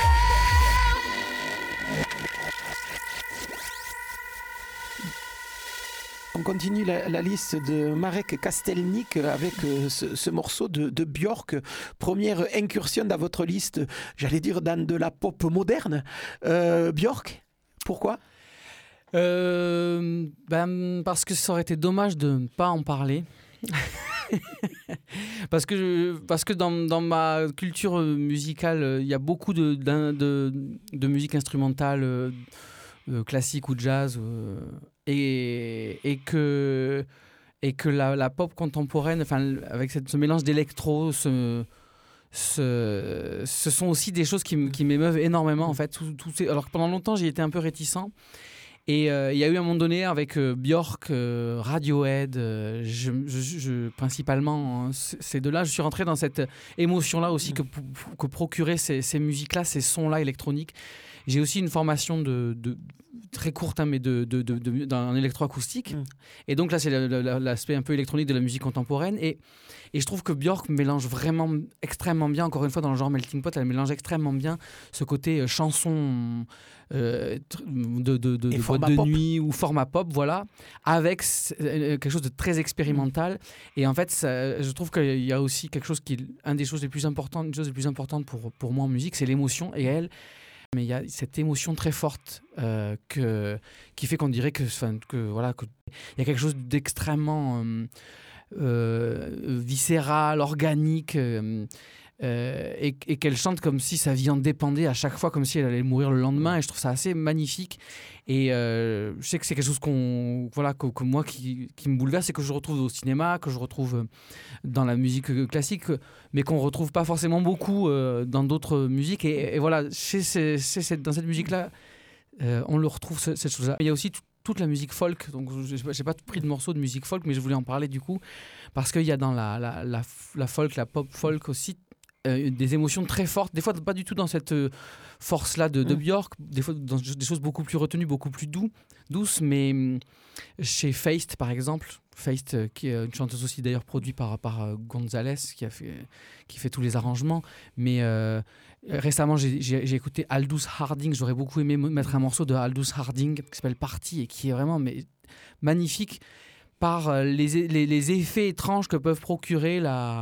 On continue la, la liste de Marek Kastelnik avec euh, ce, ce morceau de, de Björk, première incursion dans votre liste, j'allais dire dans de la pop moderne. Euh, Björk, pourquoi ? Euh, ben, parce que ça aurait été dommage de ne pas en parler. parce que, je, parce que dans, dans ma culture musicale, il y a beaucoup de, de, de, de musique instrumentale euh, classique ou jazz, euh, et, et que, et que la, la pop contemporaine, enfin, avec cette, ce mélange d'électro, ce, ce, ce sont aussi des choses qui, qui m'émeuvent énormément. En fait. Tout, tout ces, alors que pendant longtemps, j'y étais un peu réticent. Et il euh, y a eu un moment donné avec euh, Björk, euh, Radiohead, euh, je, je, je, principalement, hein, ces deux-là, je suis rentré dans cette émotion-là aussi que, que procuraient ces, ces musiques-là, ces sons-là électroniques. J'ai aussi une formation de, de, très courte, hein, mais de, de, de, de, d'un électroacoustique. Mm. Et donc là, c'est la, la, l'aspect un peu électronique de la musique contemporaine. Et, et je trouve que Björk mélange vraiment extrêmement bien, encore une fois, dans le genre melting pot, elle mélange extrêmement bien ce côté euh, chanson euh, de, de, de, de boîte de pop. Nuit ou format pop, voilà, avec euh, quelque chose de très expérimental. Mm. Et en fait, ça, je trouve qu'il y a aussi quelque chose qui est un des choses les plus importantes, une chose les plus importantes pour, pour moi en musique, c'est l'émotion. Et elle, mais il y a cette émotion très forte euh, que, qui fait qu'on dirait que, que voilà, que il y a quelque chose d'extrêmement euh, euh, viscéral, organique, euh, euh, et, et qu'elle chante comme si sa vie en dépendait à chaque fois, comme si elle allait mourir le lendemain. Et je trouve ça assez magnifique. Et euh, je sais que c'est quelque chose qu'on, voilà, que, que moi qui, qui me bouleverse et que je retrouve au cinéma, que je retrouve dans la musique classique, mais qu'on ne retrouve pas forcément beaucoup euh, dans d'autres musiques. Et, et voilà, chez, chez, chez, dans cette musique-là, euh, on le retrouve, ce, cette chose-là. Il y a aussi tout, toute la musique folk. Donc, je n'ai pas pris de morceaux de musique folk, mais je voulais en parler du coup, parce qu'il y a dans la, la, la, la folk, la pop folk aussi, Euh, des émotions très fortes, des fois pas du tout dans cette euh, force-là de, de Björk, des fois dans des choses beaucoup plus retenues, beaucoup plus doux, douces, mais euh, chez Feist par exemple, Feist euh, qui est une chanteuse aussi d'ailleurs produite par, par euh, Gonzalez qui, a fait, qui fait tous les arrangements, mais euh, récemment j'ai, j'ai, j'ai écouté Aldous Harding, j'aurais beaucoup aimé mettre un morceau de Aldous Harding qui s'appelle Party et qui est vraiment mais, magnifique par les, les, les effets étranges que peuvent procurer la...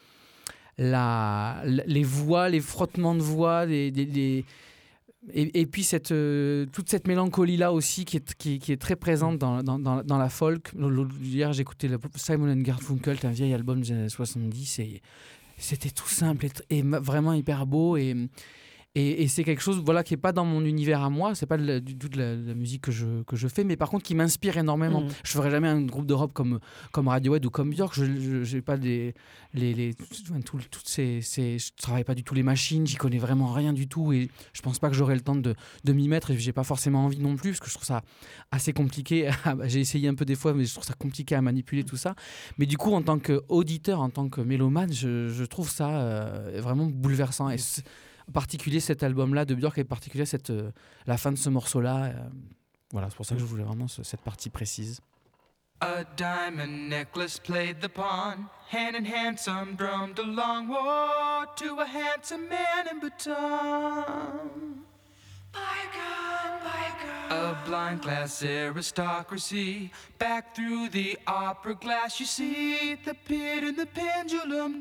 La, les voix, les frottements de voix, les, les, les... Et, et puis cette, euh, toute cette mélancolie-là aussi qui est, qui, qui est très présente dans, dans, dans, dans la folk. Hier, j'écoutais le Simon and Garfunkel, un vieil album des années soixante-dix, et c'était tout simple et, et vraiment hyper beau. Et, et, et c'est quelque chose voilà, qui n'est pas dans mon univers à moi, c'est pas de la, du tout de la, de la musique que je, que je fais, mais par contre qui m'inspire énormément. Mmh. Je ne ferai jamais un groupe de rock comme, comme Radiohead ou comme Björk, je ne pas des, les, les, tout, toutes ces, ces, je ne travaille pas du tout les machines, j'y connais vraiment rien du tout et je ne pense pas que j'aurai le temps de, de m'y mettre et je n'ai pas forcément envie non plus parce que je trouve ça assez compliqué. J'ai essayé un peu des fois, mais je trouve ça compliqué à manipuler tout ça. Mais du coup, en tant qu'auditeur, en tant que mélomane, je, je trouve ça euh, vraiment bouleversant. Et en particulier cet album-là de Björk, et en particulier cette, euh, la fin de ce morceau-là. Euh, voilà, c'est pour ça que je voulais vraiment ce, cette partie précise. A diamond necklace played the pawn, hand in hand some drummed a long war to a handsome man in baton. Bygone, bygone. A blind glass aristocracy, back through the opera glass you see the pit and the pendulum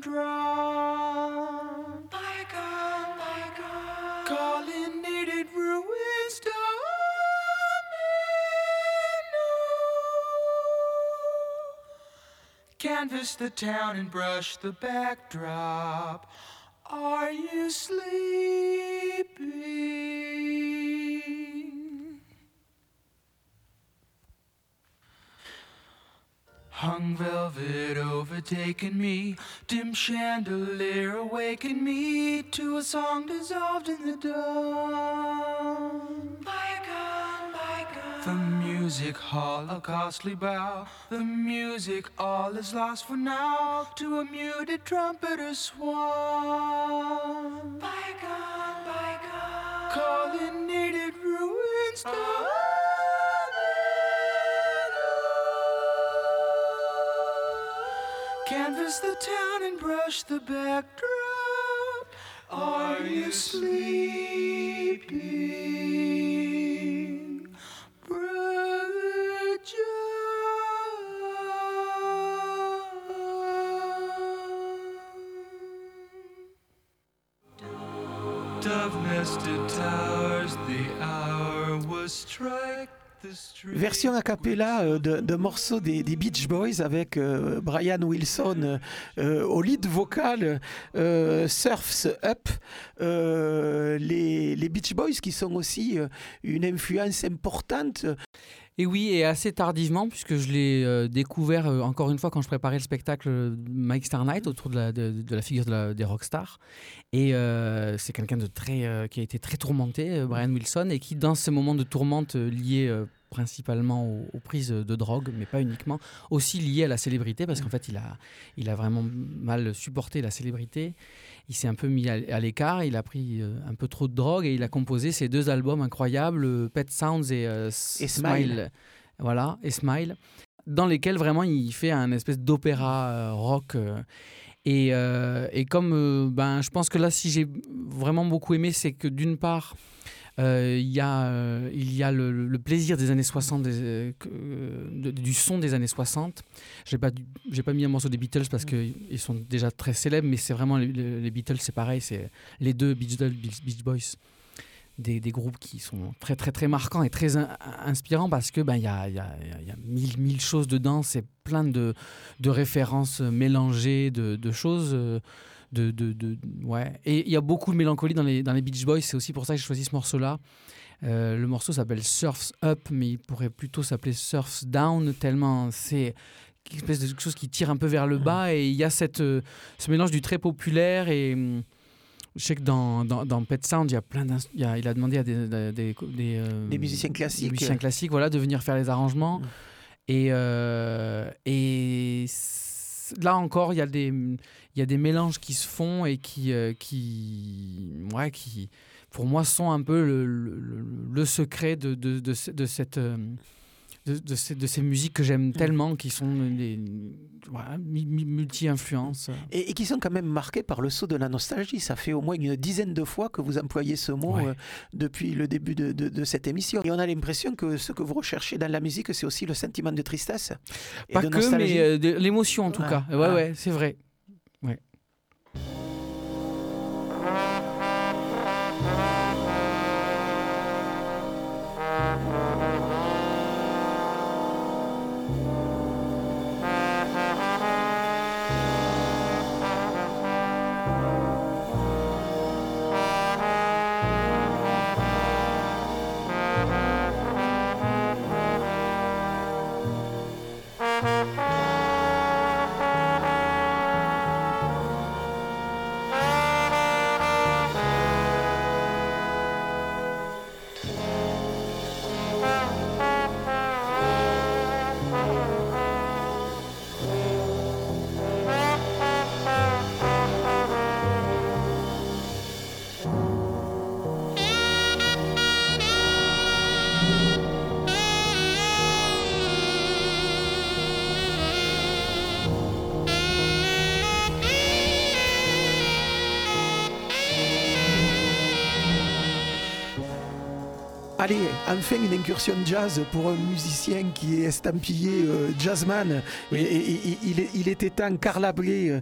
drawn. Bygone, bygone. Calling needed ruins to canvas the town and brush the backdrop. Are you sleeping? Hung velvet overtaken me, dim chandelier awakened me to a song dissolved in the dawn. Bygone, bygone. The music hall a costly bow, the music all is lost for now to a muted trumpeter swan. Bygone, bygone. Calling needed ruins down. Oh. Canvas the town and brush the backdrop. Are you sleeping, Brother John? Dove-nested towers, the hour was strike. Version a cappella de, de morceaux des, des Beach Boys avec euh, Brian Wilson euh, au lead vocal, euh, Surf's Up. Euh, les, les Beach Boys qui sont aussi euh, une influence importante. Et oui, et assez tardivement, puisque je l'ai euh, découvert euh, encore une fois quand je préparais le spectacle Mike Star Night autour de la, de, de la figure de la, des rockstars. Et euh, c'est quelqu'un de très, euh, qui a été très tourmenté, euh, Brian Wilson, et qui, dans ce moment de tourmente euh, lié euh, principalement aux, aux prises de drogue, mais pas uniquement, aussi lié à la célébrité, parce qu'en fait, il a, il a vraiment mal supporté la célébrité. Il s'est un peu mis à, à l'écart, il a pris euh, un peu trop de drogue et il a composé ces deux albums incroyables, euh, Pet Sounds et, euh, Et Smile. Smile. Voilà, et Smile, dans lesquels vraiment il fait un espèce d'opéra euh, rock. Euh, et, euh, et comme euh, ben, je pense que là, si j'ai vraiment beaucoup aimé, c'est que d'une part, euh, il y a, euh, il y a le, le plaisir des années soixante, des, euh, de, du son des années soixante. Je n'ai pas, j'ai pas mis un morceau des Beatles parce qu'ils sont déjà très célèbres, mais c'est vraiment les, les Beatles, c'est pareil, c'est les deux Beach, Beach Boys. Des, des groupes qui sont très très très marquants et très in- inspirants parce que ben il y a il y a il y a mille mille choses dedans, c'est plein de de références mélangées de de choses de de, de ouais, et il y a beaucoup de mélancolie dans les dans les Beach Boys, c'est aussi pour ça que j'ai choisi ce morceau là. Euh, le morceau s'appelle Surf's Up, mais il pourrait plutôt s'appeler Surf's Down, tellement c'est une espèce de quelque chose qui tire un peu vers le bas, et il y a cette ce mélange du très populaire. Et je sais que dans, dans, dans Pet Sound, il y a plein d'inst- il, y a, il a demandé à des, des, des, des, euh, Des musiciens classiques. des musiciens classiques voilà, de venir faire les arrangements. Mmh. Et, euh, et là encore, il y, a des, il y a des mélanges qui se font et qui, euh, qui, ouais, qui, pour moi, sont un peu le, le, le secret de, de, de, de cette... Euh, De, de, ces, de ces musiques que j'aime tellement, qui sont des, voilà, multi-influences. Et, et qui sont quand même marquées par le saut de la nostalgie. Ça fait au moins une dizaine de fois que vous employez ce mot ouais. euh, depuis le début de, de, de cette émission. Et on a l'impression que ce que vous recherchez dans la musique, c'est aussi le sentiment de tristesse. Et Pas de que, nostalgie. mais euh, de, l'émotion en tout ouais. cas. Ouais, ah. ouais, c'est vrai. Ouais. Allez, enfin une incursion jazz pour un musicien qui est estampillé euh, jazzman. Oui. Et, et, et, il, il était temps. Carla Bley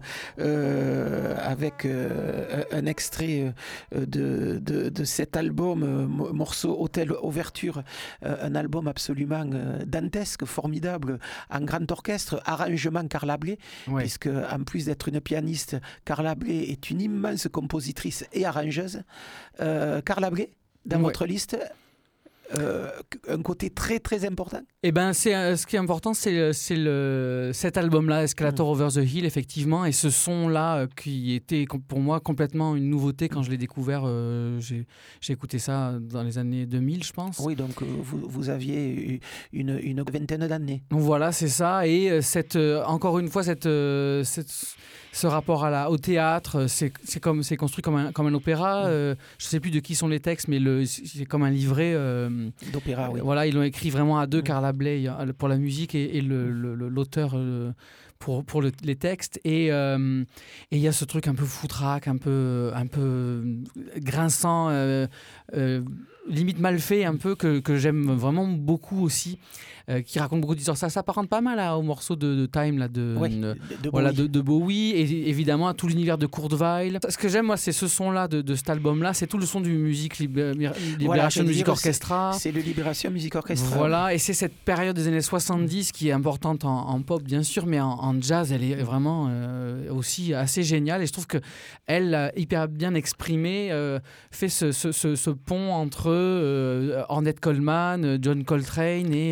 euh, avec euh, un extrait de, de, de cet album, euh, morceau Hôtel Ouverture, euh, un album absolument euh, dantesque, formidable, en grand orchestre, arrangement Carla Bley, oui. puisque en plus d'être une pianiste, Carla Bley est une immense compositrice et arrangeuse. Euh, Carla Bley, dans oui. votre liste, Euh, un côté très très important. Eh ben, c'est, euh, ce qui est important, c'est, c'est le, cet album-là, Escalator mmh. Over the Hill, effectivement, et ce son-là euh, qui était pour moi complètement une nouveauté quand je l'ai découvert. Euh, j'ai, j'ai écouté ça dans les années deux mille, je pense. Oui, donc euh, vous, vous aviez une, une vingtaine d'années. Voilà, c'est ça. Et cette, euh, encore une fois, cette, euh, cette, ce rapport à la, au théâtre, c'est, c'est, comme, c'est construit comme un, comme un opéra. Mmh. Euh, je ne sais plus de qui sont les textes, mais le, c'est comme un livret. Euh, d'opéra, oui. Voilà, ils l'ont écrit vraiment à deux, mmh. Carla Bley pour la musique et, et le, le, le, l'auteur euh, pour, pour le, les textes. Et il euh, y a ce truc un peu foutraque, un peu, un peu grinçant, euh, euh, limite mal fait, un peu, que, que j'aime vraiment beaucoup aussi. Euh, qui raconte beaucoup d'histoires. Ça s'apparente pas mal là, au morceau de, de Time là, de, ouais, de, de, voilà, Bowie. de, de Bowie, et évidemment à tout l'univers de Kurt Weill. Ce que j'aime, moi, c'est ce son-là de, de cet album-là. C'est tout le son du musique, Libé- Libération voilà, Music dire, Orchestra. C'est, c'est le Libération Music Orchestra. Voilà, et c'est cette période des années soixante-dix qui est importante en, en pop, bien sûr, mais en, en jazz, elle est vraiment euh, aussi assez géniale. Et je trouve qu'elle, euh, hyper bien exprimée, euh, fait ce, ce, ce, ce pont entre euh, Ornette Coleman, John Coltrane et... Euh, et les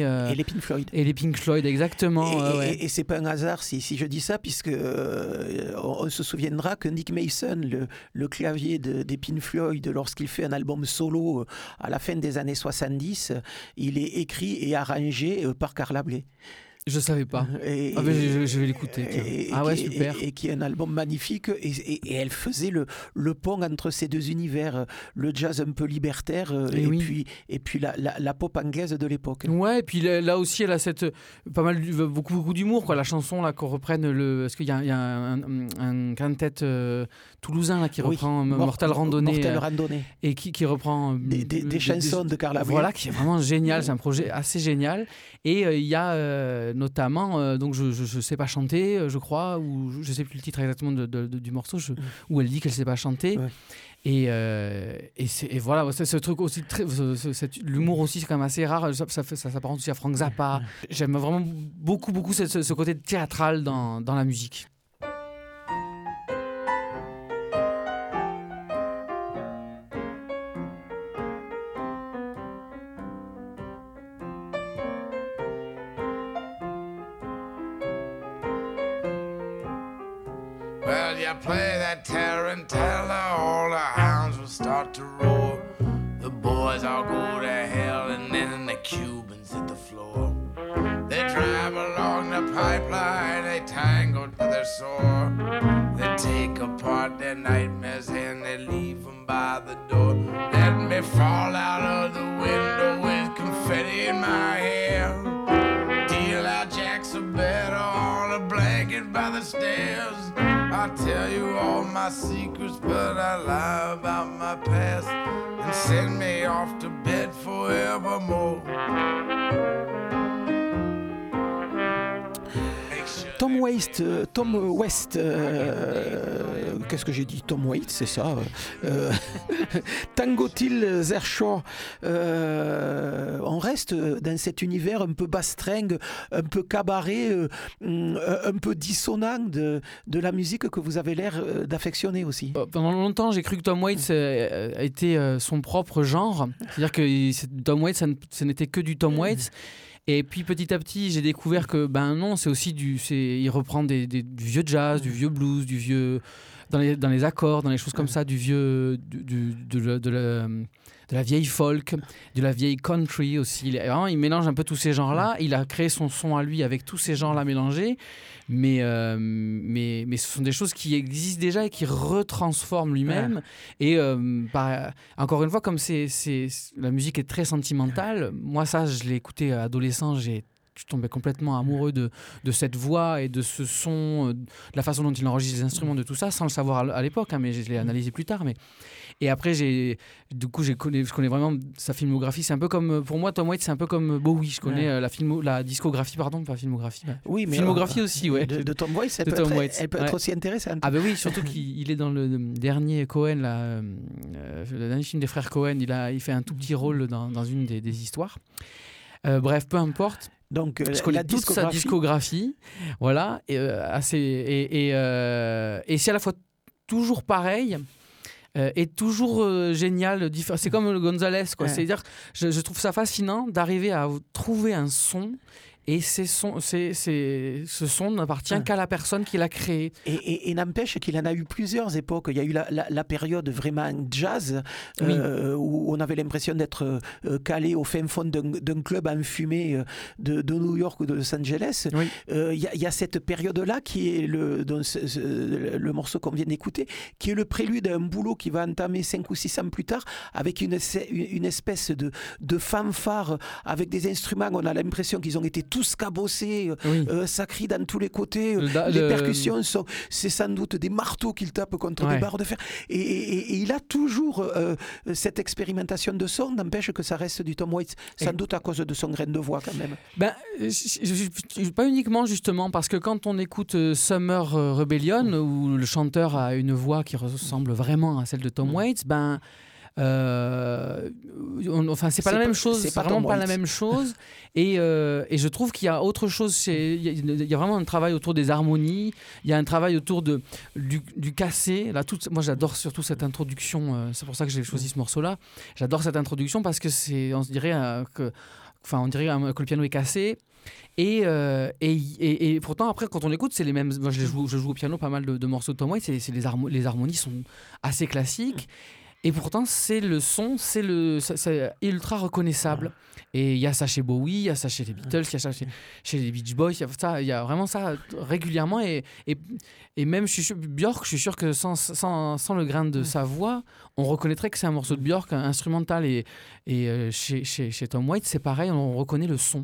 Pink Floyd. Et les Pink Floyd, exactement. Et, euh, ouais. et, et c'est pas un hasard si, si je dis ça, puisque euh, on, on se souviendra que Nick Mason, le, le clavier de, des Pink Floyd, lorsqu'il fait un album solo à la fin des années soixante-dix, il est écrit et arrangé par Carla Bley. Je savais pas. Et, ah ben je, je vais l'écouter. Et, ah ouais, et, super. Et, et qui est un album magnifique. Et, et, et elle faisait le, le pont entre ces deux univers, le jazz un peu libertaire et, et, oui. puis, et puis la, la, la pop anglaise de l'époque. Ouais, et puis là aussi, elle a cette, pas mal, beaucoup, beaucoup d'humour, quoi. La chanson, là, qu'on reprenne, le, parce qu'il y a, il y a un, un, un quintet euh, toulousain là, qui oui. reprend Mort, Mortel Randonnée. Mortel euh, Randonnée. Et qui, qui reprend. Des, des, des chansons des, de Carla Bley. Voilà, qui est vraiment génial. C'est un projet assez génial. Et euh, il y a. Euh, notamment, euh, donc je, je, je sais pas chanter, je crois, ou je sais plus le titre exactement de, de, de, du morceau, je, où elle dit qu'elle sait pas chanter. Ouais. Et, euh, et, et voilà, c'est ce truc aussi, très, ce, ce, l'humour aussi, c'est quand même assez rare. Ça, ça, ça s'apparente aussi à Frank Zappa. J'aime vraiment beaucoup, beaucoup ce, ce côté théâtral dans, dans la musique. Well, you play that tarantella, all the hounds will start to roar. The boys all go to hell, and then the Cubans hit the floor. They drive along the pipeline, they tango to their sore. They take apart their nightmares and they leave them by the door. Let me fall out of the window with confetti in my hair. Deal out jacks of better on a blanket by the stairs. I tell you all my secrets, but I lie about my past and send me off to bed forevermore. Tom Waits, euh, Tom West, euh, qu'est-ce que j'ai dit? Tom Waits, c'est ça. Euh, Tango Till der Shore. Euh, on reste dans cet univers un peu bastringue, un peu cabaret, euh, un peu dissonant de, de la musique que vous avez l'air d'affectionner aussi. Pendant longtemps, j'ai cru que Tom Waits euh, était son propre genre. C'est-à-dire que Tom Waits, ça, ce n'était que du Tom Waits. Et puis petit à petit, j'ai découvert que ben non, c'est aussi du, c'est, il reprend des, des, du vieux jazz, du vieux blues, du vieux dans les dans les accords, dans les choses comme ça, du vieux, du, du, de, de, de, la, de la vieille folk, de la vieille country aussi. Il, vraiment, il mélange un peu tous ces genres-là. Il a créé son son à lui avec tous ces genres-là mélangés. Mais, euh, mais, mais ce sont des choses qui existent déjà et qui retransforment lui-même. Ouais. Et euh, par, encore une fois, comme c'est, c'est, la musique est très sentimentale, moi ça, je l'ai écouté adolescent, j'ai je tombais complètement amoureux de, de cette voix et de ce son, de la façon dont il enregistre les instruments, de tout ça, sans le savoir à l'époque, hein, mais je l'ai analysé plus tard. Mais... Et après, j'ai, du coup, j'ai connais, je connais vraiment sa filmographie. C'est un peu comme, pour moi, Tom Waits, c'est un peu comme Bowie. Je connais ouais. la, filmo, la discographie, pardon, pas filmographie. Ouais. Oui, mais filmographie euh, aussi, ouais. De, de Tom Waits, elle, de peut, Tom être, Waits. elle peut ouais. être aussi intéressante. Ah ben oui, surtout qu'il il est dans le dernier Cohen, là, euh, le dernier film des frères Cohen. Il, a, il fait un tout petit rôle dans, dans une des, des histoires. Euh, bref, peu importe. Donc, je connais toute sa discographie, voilà, et, euh, assez, et, et, euh, et c'est à la fois toujours pareil euh, et toujours euh, génial. Diff- c'est comme le Gonzalez, quoi. Ouais. C'est-à-dire, je, je trouve ça fascinant d'arriver à trouver un son. Et c'est son, c'est, c'est, ce son n'appartient ah. qu'à la personne qui l'a créé. Et, et, et n'empêche qu'il en a eu plusieurs époques. Il y a eu la, la, la période vraiment jazz, oui. euh, où on avait l'impression d'être euh, calé au fin fond d'un, d'un club enfumé de, de New York ou de Los Angeles. Il oui. euh, y, y a cette période-là qui est le, dans ce, ce, le morceau qu'on vient d'écouter, qui est le prélude à un boulot qui va entamer cinq ou six ans plus tard, avec une, une espèce de, de fanfare, avec des instruments. On a l'impression qu'ils ont été tous cabossés, oui. euh, ça crie dans tous les côtés, le, les le... percussions sont, c'est sans doute des marteaux qu'il tape contre ouais. des barres de fer, et, et, et il a toujours euh, cette expérimentation de son, n'empêche que ça reste du Tom Waits, sans et... doute à cause de son grain de voix quand même. Ben, je, je, je, pas uniquement justement, parce que quand on écoute Summer Rebellion, mmh. où le chanteur a une voix qui ressemble vraiment à celle de Tom mmh. Waits, ben Euh, on, enfin c'est pas c'est la même chose, c'est, c'est vraiment pas la même chose et, euh, et je trouve qu'il y a autre chose, il y, y a vraiment un travail autour des harmonies, il y a un travail autour de, du, du cassé là, tout, moi j'adore surtout cette introduction, euh, c'est pour ça que j'ai choisi ce morceau là, j'adore cette introduction parce que c'est, on se dirait euh, que enfin, on dirait que le piano est cassé. Et, euh, et, et, et pourtant, après, quand on écoute, c'est les mêmes. Moi, je joue, je joue au piano pas mal de, de morceaux de Tom Waits. C'est, c'est les, harmo- les harmonies sont assez classiques. Et pourtant, c'est le son, c'est, le, c'est, c'est ultra reconnaissable. Et il y a ça chez Bowie, il y a ça chez les Beatles, il y a ça chez, chez les Beach Boys. Il y a ça, il y a vraiment ça régulièrement. Et, et, et même, je suis sûr, Björk, je suis sûr que sans, sans, sans le grain de sa voix, on reconnaîtrait que c'est un morceau de Björk, un instrumental. Et, et euh, chez, chez, chez Tom Waits, c'est pareil, on reconnaît le son.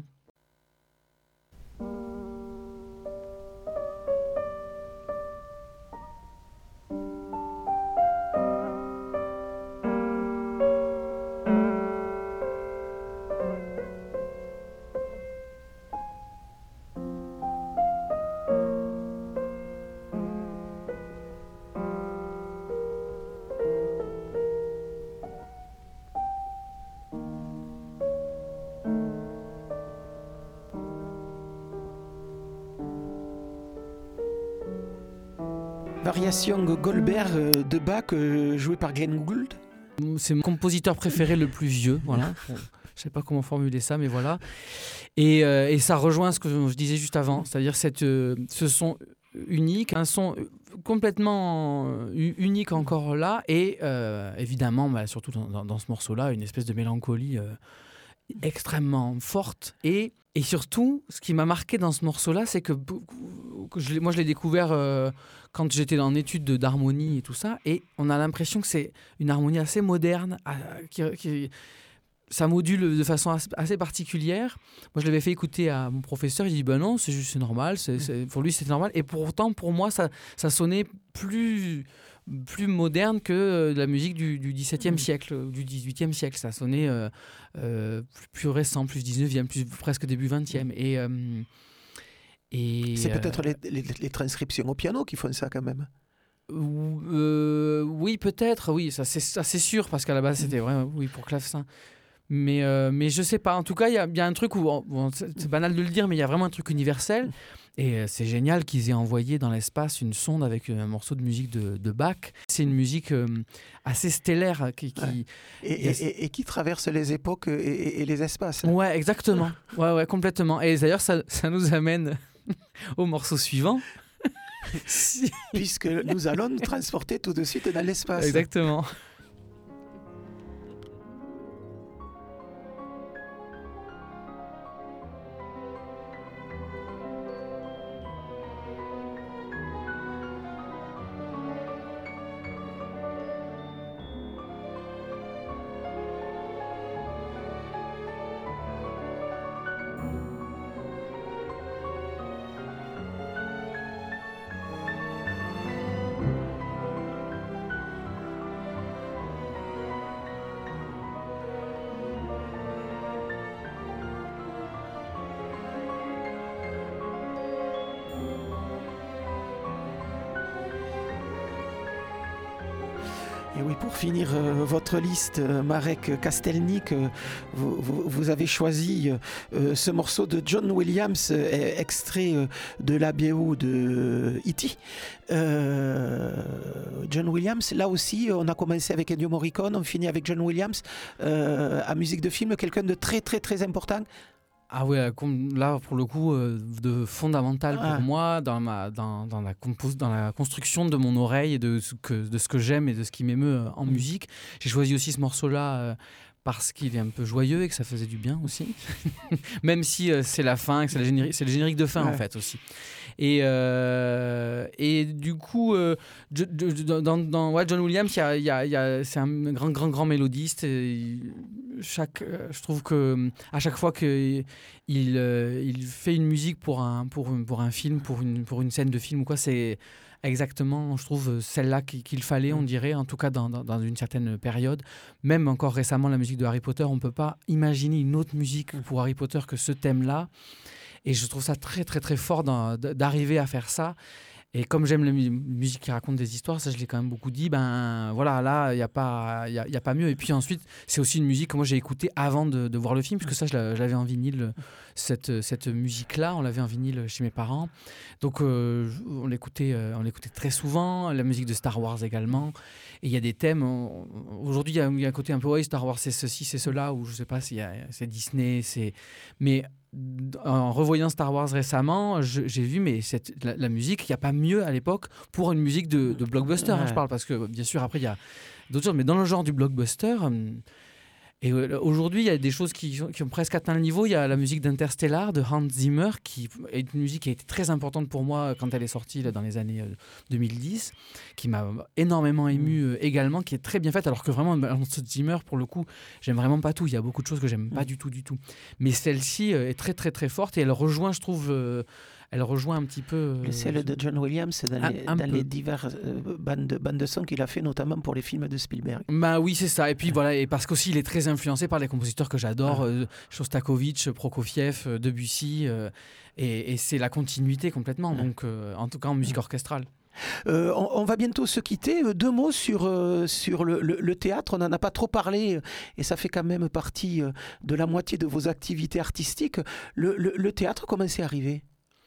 Variation Goldberg de Bach euh, jouée par Glenn Gould. C'est mon compositeur préféré le plus vieux, voilà. Bon, je ne sais pas comment formuler ça, mais voilà. Et, euh, et ça rejoint ce que je disais juste avant, c'est-à-dire cette, euh, ce son unique, un son complètement unique encore là, et euh, évidemment, bah, surtout dans, dans, dans ce morceau-là, une espèce de mélancolie euh, extrêmement forte. Et, et surtout, ce qui m'a marqué dans ce morceau-là, c'est que, que je moi je l'ai découvert euh, quand j'étais en études de, d'harmonie et tout ça, et on a l'impression que c'est une harmonie assez moderne, à, qui, qui, ça module de façon assez particulière. Moi, je l'avais fait écouter à mon professeur, il dit ben non, c'est juste c'est normal, c'est, c'est, pour lui c'était normal, et pourtant pour moi ça, ça sonnait plus... plus moderne que la musique du, du dix-septième siècle, du dix-huitième siècle. Ça sonnait euh, euh, plus, plus récent, plus dix-neuvième, plus, presque début vingtième. Et, euh, et, c'est euh, peut-être les, les, les transcriptions au piano qui font ça quand même. Euh, oui, peut-être, oui, ça c'est, ça c'est sûr, parce qu'à la base c'était vraiment oui, pour clavecin. Mais, euh, mais je sais pas, en tout cas, il y a, y a un truc où, bon, c'est, c'est banal de le dire, mais il y a vraiment un truc universel. Et euh, c'est génial qu'ils aient envoyé dans l'espace une sonde avec un morceau de musique de, de Bach. C'est une musique euh, assez stellaire. Qui, qui... Ouais. Et, et, et, et qui traverse les époques et, et les espaces. Ouais, exactement. Ouais, ouais, complètement. Et d'ailleurs, ça, ça nous amène au morceau suivant. si... Puisque nous allons nous transporter tout de suite dans l'espace. Exactement. Et oui, pour finir euh, votre liste, euh, Marek Kastelnik, euh, vous, vous, vous avez choisi euh, ce morceau de John Williams, euh, extrait euh, de la B O de E T Euh, John Williams, là aussi, on a commencé avec Ennio Morricone, on finit avec John Williams, euh, à musique de film, quelqu'un de très très très important. Ah ouais, là pour le coup, euh, de fondamental ah. pour moi dans, ma, dans, dans, la compos- dans la construction de mon oreille et de ce que, de ce que j'aime et de ce qui m'émeut euh, en mmh. musique. J'ai choisi aussi ce morceau-là euh, parce qu'il est un peu joyeux et que ça faisait du bien aussi. Même si euh, c'est la fin, que c'est, la généri- c'est le générique de fin ouais. en fait aussi. Et, euh, et du coup, euh, dans, dans ouais, John Williams, y a, y a, y a, c'est un grand, grand, grand mélodiste. Et chaque, je trouve que à chaque fois qu'il il, il fait une musique pour un, pour, pour un film, pour une, pour une scène de film ou quoi, c'est exactement, je trouve, celle-là qu'il fallait, on dirait, en tout cas dans, dans, dans une certaine période. Même encore récemment, la musique de Harry Potter, on ne peut pas imaginer une autre musique pour Harry Potter que ce thème-là. Et je trouve ça très, très, très fort dans, d'arriver à faire ça. Et comme j'aime la mu- musique qui raconte des histoires, ça je l'ai quand même beaucoup dit, ben voilà, là il n'y a, pas- y a, y a pas mieux. Et puis ensuite, c'est aussi une musique que moi j'ai écoutée avant de, de voir le film, puisque ça je l'a- je l'avais en vinyle, cette, cette musique-là, on l'avait en vinyle chez mes parents. Donc euh, on l'écoutait, euh, on l'écoutait très souvent, la musique de Star Wars également. Et il y a des thèmes, on- aujourd'hui il y, a- il y a un côté un peu, oui, Star Wars c'est ceci, c'est cela, ou je sais pas, c'est, c'est Disney, c'est... Mais en revoyant Star Wars récemment, je- j'ai vu, mais cette, la, la musique, il n'y a pas mieux à l'époque pour une musique de, de blockbuster, hein, Ouais. je parle, parce que bien sûr, après, il y a d'autres choses, mais dans le genre du blockbuster, hum, et euh, aujourd'hui, il y a des choses qui, qui ont presque atteint le niveau. Il y a la musique d'Interstellar de Hans Zimmer, qui est une musique qui a été très importante pour moi quand elle est sortie là, dans les années euh, deux mille dix, qui m'a énormément ému euh, également, qui est très bien faite, alors que vraiment, Hans Zimmer, pour le coup, j'aime vraiment pas tout. Il y a beaucoup de choses que j'aime pas du tout, du tout. Mais celle-ci euh, est très, très, très forte et elle rejoint, je trouve, euh, elle rejoint un petit peu... euh, Le celle de John Williams dans, un- les, un dans peu. les divers euh, bandes, de, bandes de son qu'il a fait, notamment pour les films de Spielberg. Bah oui, c'est ça. Et puis voilà, et parce qu'aussi il est très influencé par les compositeurs que j'adore, Ah. euh, Shostakovich, Prokofiev, euh, Debussy, euh, et, et c'est la continuité complètement. Ouais. Donc, euh, en tout cas en musique orchestrale. Euh, on, on va bientôt se quitter. Euh, Deux mots sur, euh, sur le, le- le théâtre. On n'en a pas trop parlé, euh, et ça fait quand même partie euh, de la moitié de vos activités artistiques. Le, le- le théâtre, comment c'est arrivé ?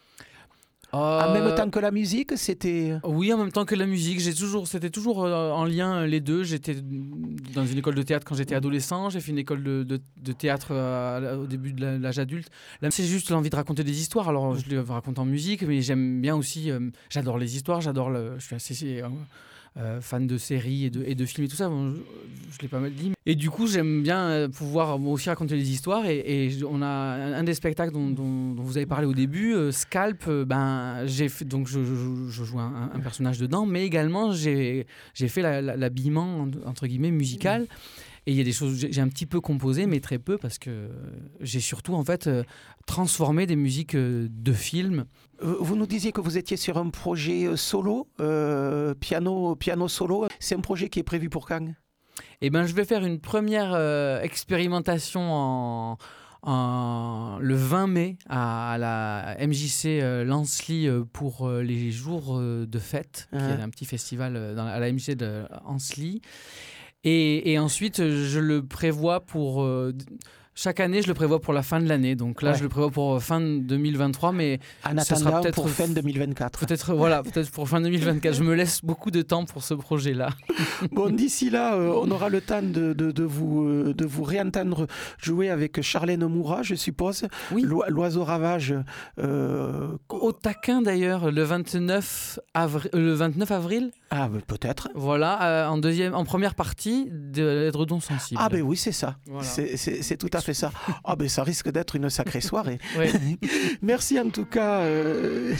En même temps que la musique, c'était... Oui, en même temps que la musique. J'ai toujours, c'était toujours euh, en lien euh, les deux. J'étais dans une école de théâtre quand j'étais adolescent. J'ai fait une école de, de- de théâtre euh, au début de la- l'âge adulte. Là, c'est juste l'envie de raconter des histoires. Alors, je les raconte en musique, mais j'aime bien aussi. euh, j'adore les histoires. J'adore le. Je suis assez euh, euh, fan de séries et de, et de films et tout ça. Bon, je je l'ai pas mal dit. Et du coup, j'aime bien euh, pouvoir moi aussi raconter des histoires. Et, et je- on a un, un des spectacles dont, dont- dont vous avez parlé au début, euh, Scalp. euh, ben, j'ai fait, donc je, je- je joue un, un personnage dedans, mais également j'ai j'ai fait la- la- l'habillement entre guillemets musical. Et il y a des choses, j'ai j'ai un petit peu composé, mais très peu, parce que j'ai surtout en fait euh, transformé des musiques euh, de films. Euh, Vous nous disiez que vous étiez sur un projet euh, solo, euh, piano, piano solo. C'est un projet qui est prévu pour quand ? Et ben, je vais faire une première euh, expérimentation en, en- le vingt mai à, à la M J C euh, Lansley euh, pour euh, les jours euh, de fête, qui Ouais. est un petit festival euh, dans la- à la M J C de Ansley. Et, et ensuite, euh, je le prévois pour... euh, d- chaque année, je le prévois pour la fin de l'année. Donc là, Ouais. je le prévois pour euh, fin deux mille vingt-trois, mais En Ce sera attendant, peut-être pour fin deux mille vingt-quatre. peut-être voilà, peut-être pour fin deux mille vingt-quatre. Je me laisse beaucoup de temps pour ce projet-là. Bon, d'ici là, euh, on aura le temps de, de, de vous, euh, de vous réentendre jouer avec Charlène Moura, je suppose. Oui. L'oi- L'oiseau ravage. euh, Au taquin d'ailleurs, le vingt-neuf avril, le vingt-neuf avril, Ah, ben, peut-être. voilà, euh, en deuxième, en première partie de l'Édredon sensible. Ah, ben oui, c'est ça. Voilà. C'est- C'est c'est tout à fait ça. Ah, ben ça risque d'être une sacrée soirée. Ouais. Merci en tout cas, euh,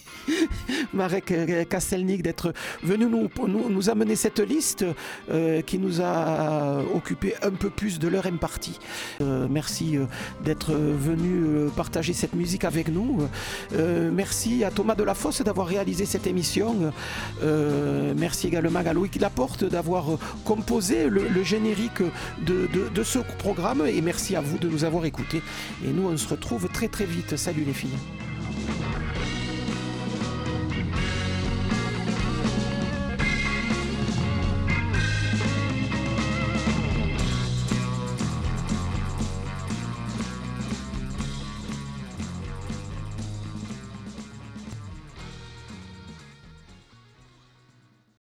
Marek Kastelnik, d'être venu nous, nous, nous amener cette liste euh, qui nous a occupé un peu plus de l'heure impartie. Euh, merci euh, d'être venu euh, partager cette musique avec nous. Euh, merci à Thomas Delafosse d'avoir réalisé cette émission. Euh, merci également à Loïc Laporte d'avoir euh, composé le, le générique de, de, de ce programme. Et merci à vous de nous avoir écoutés. Et nous, on se retrouve très très vite. Salut les filles.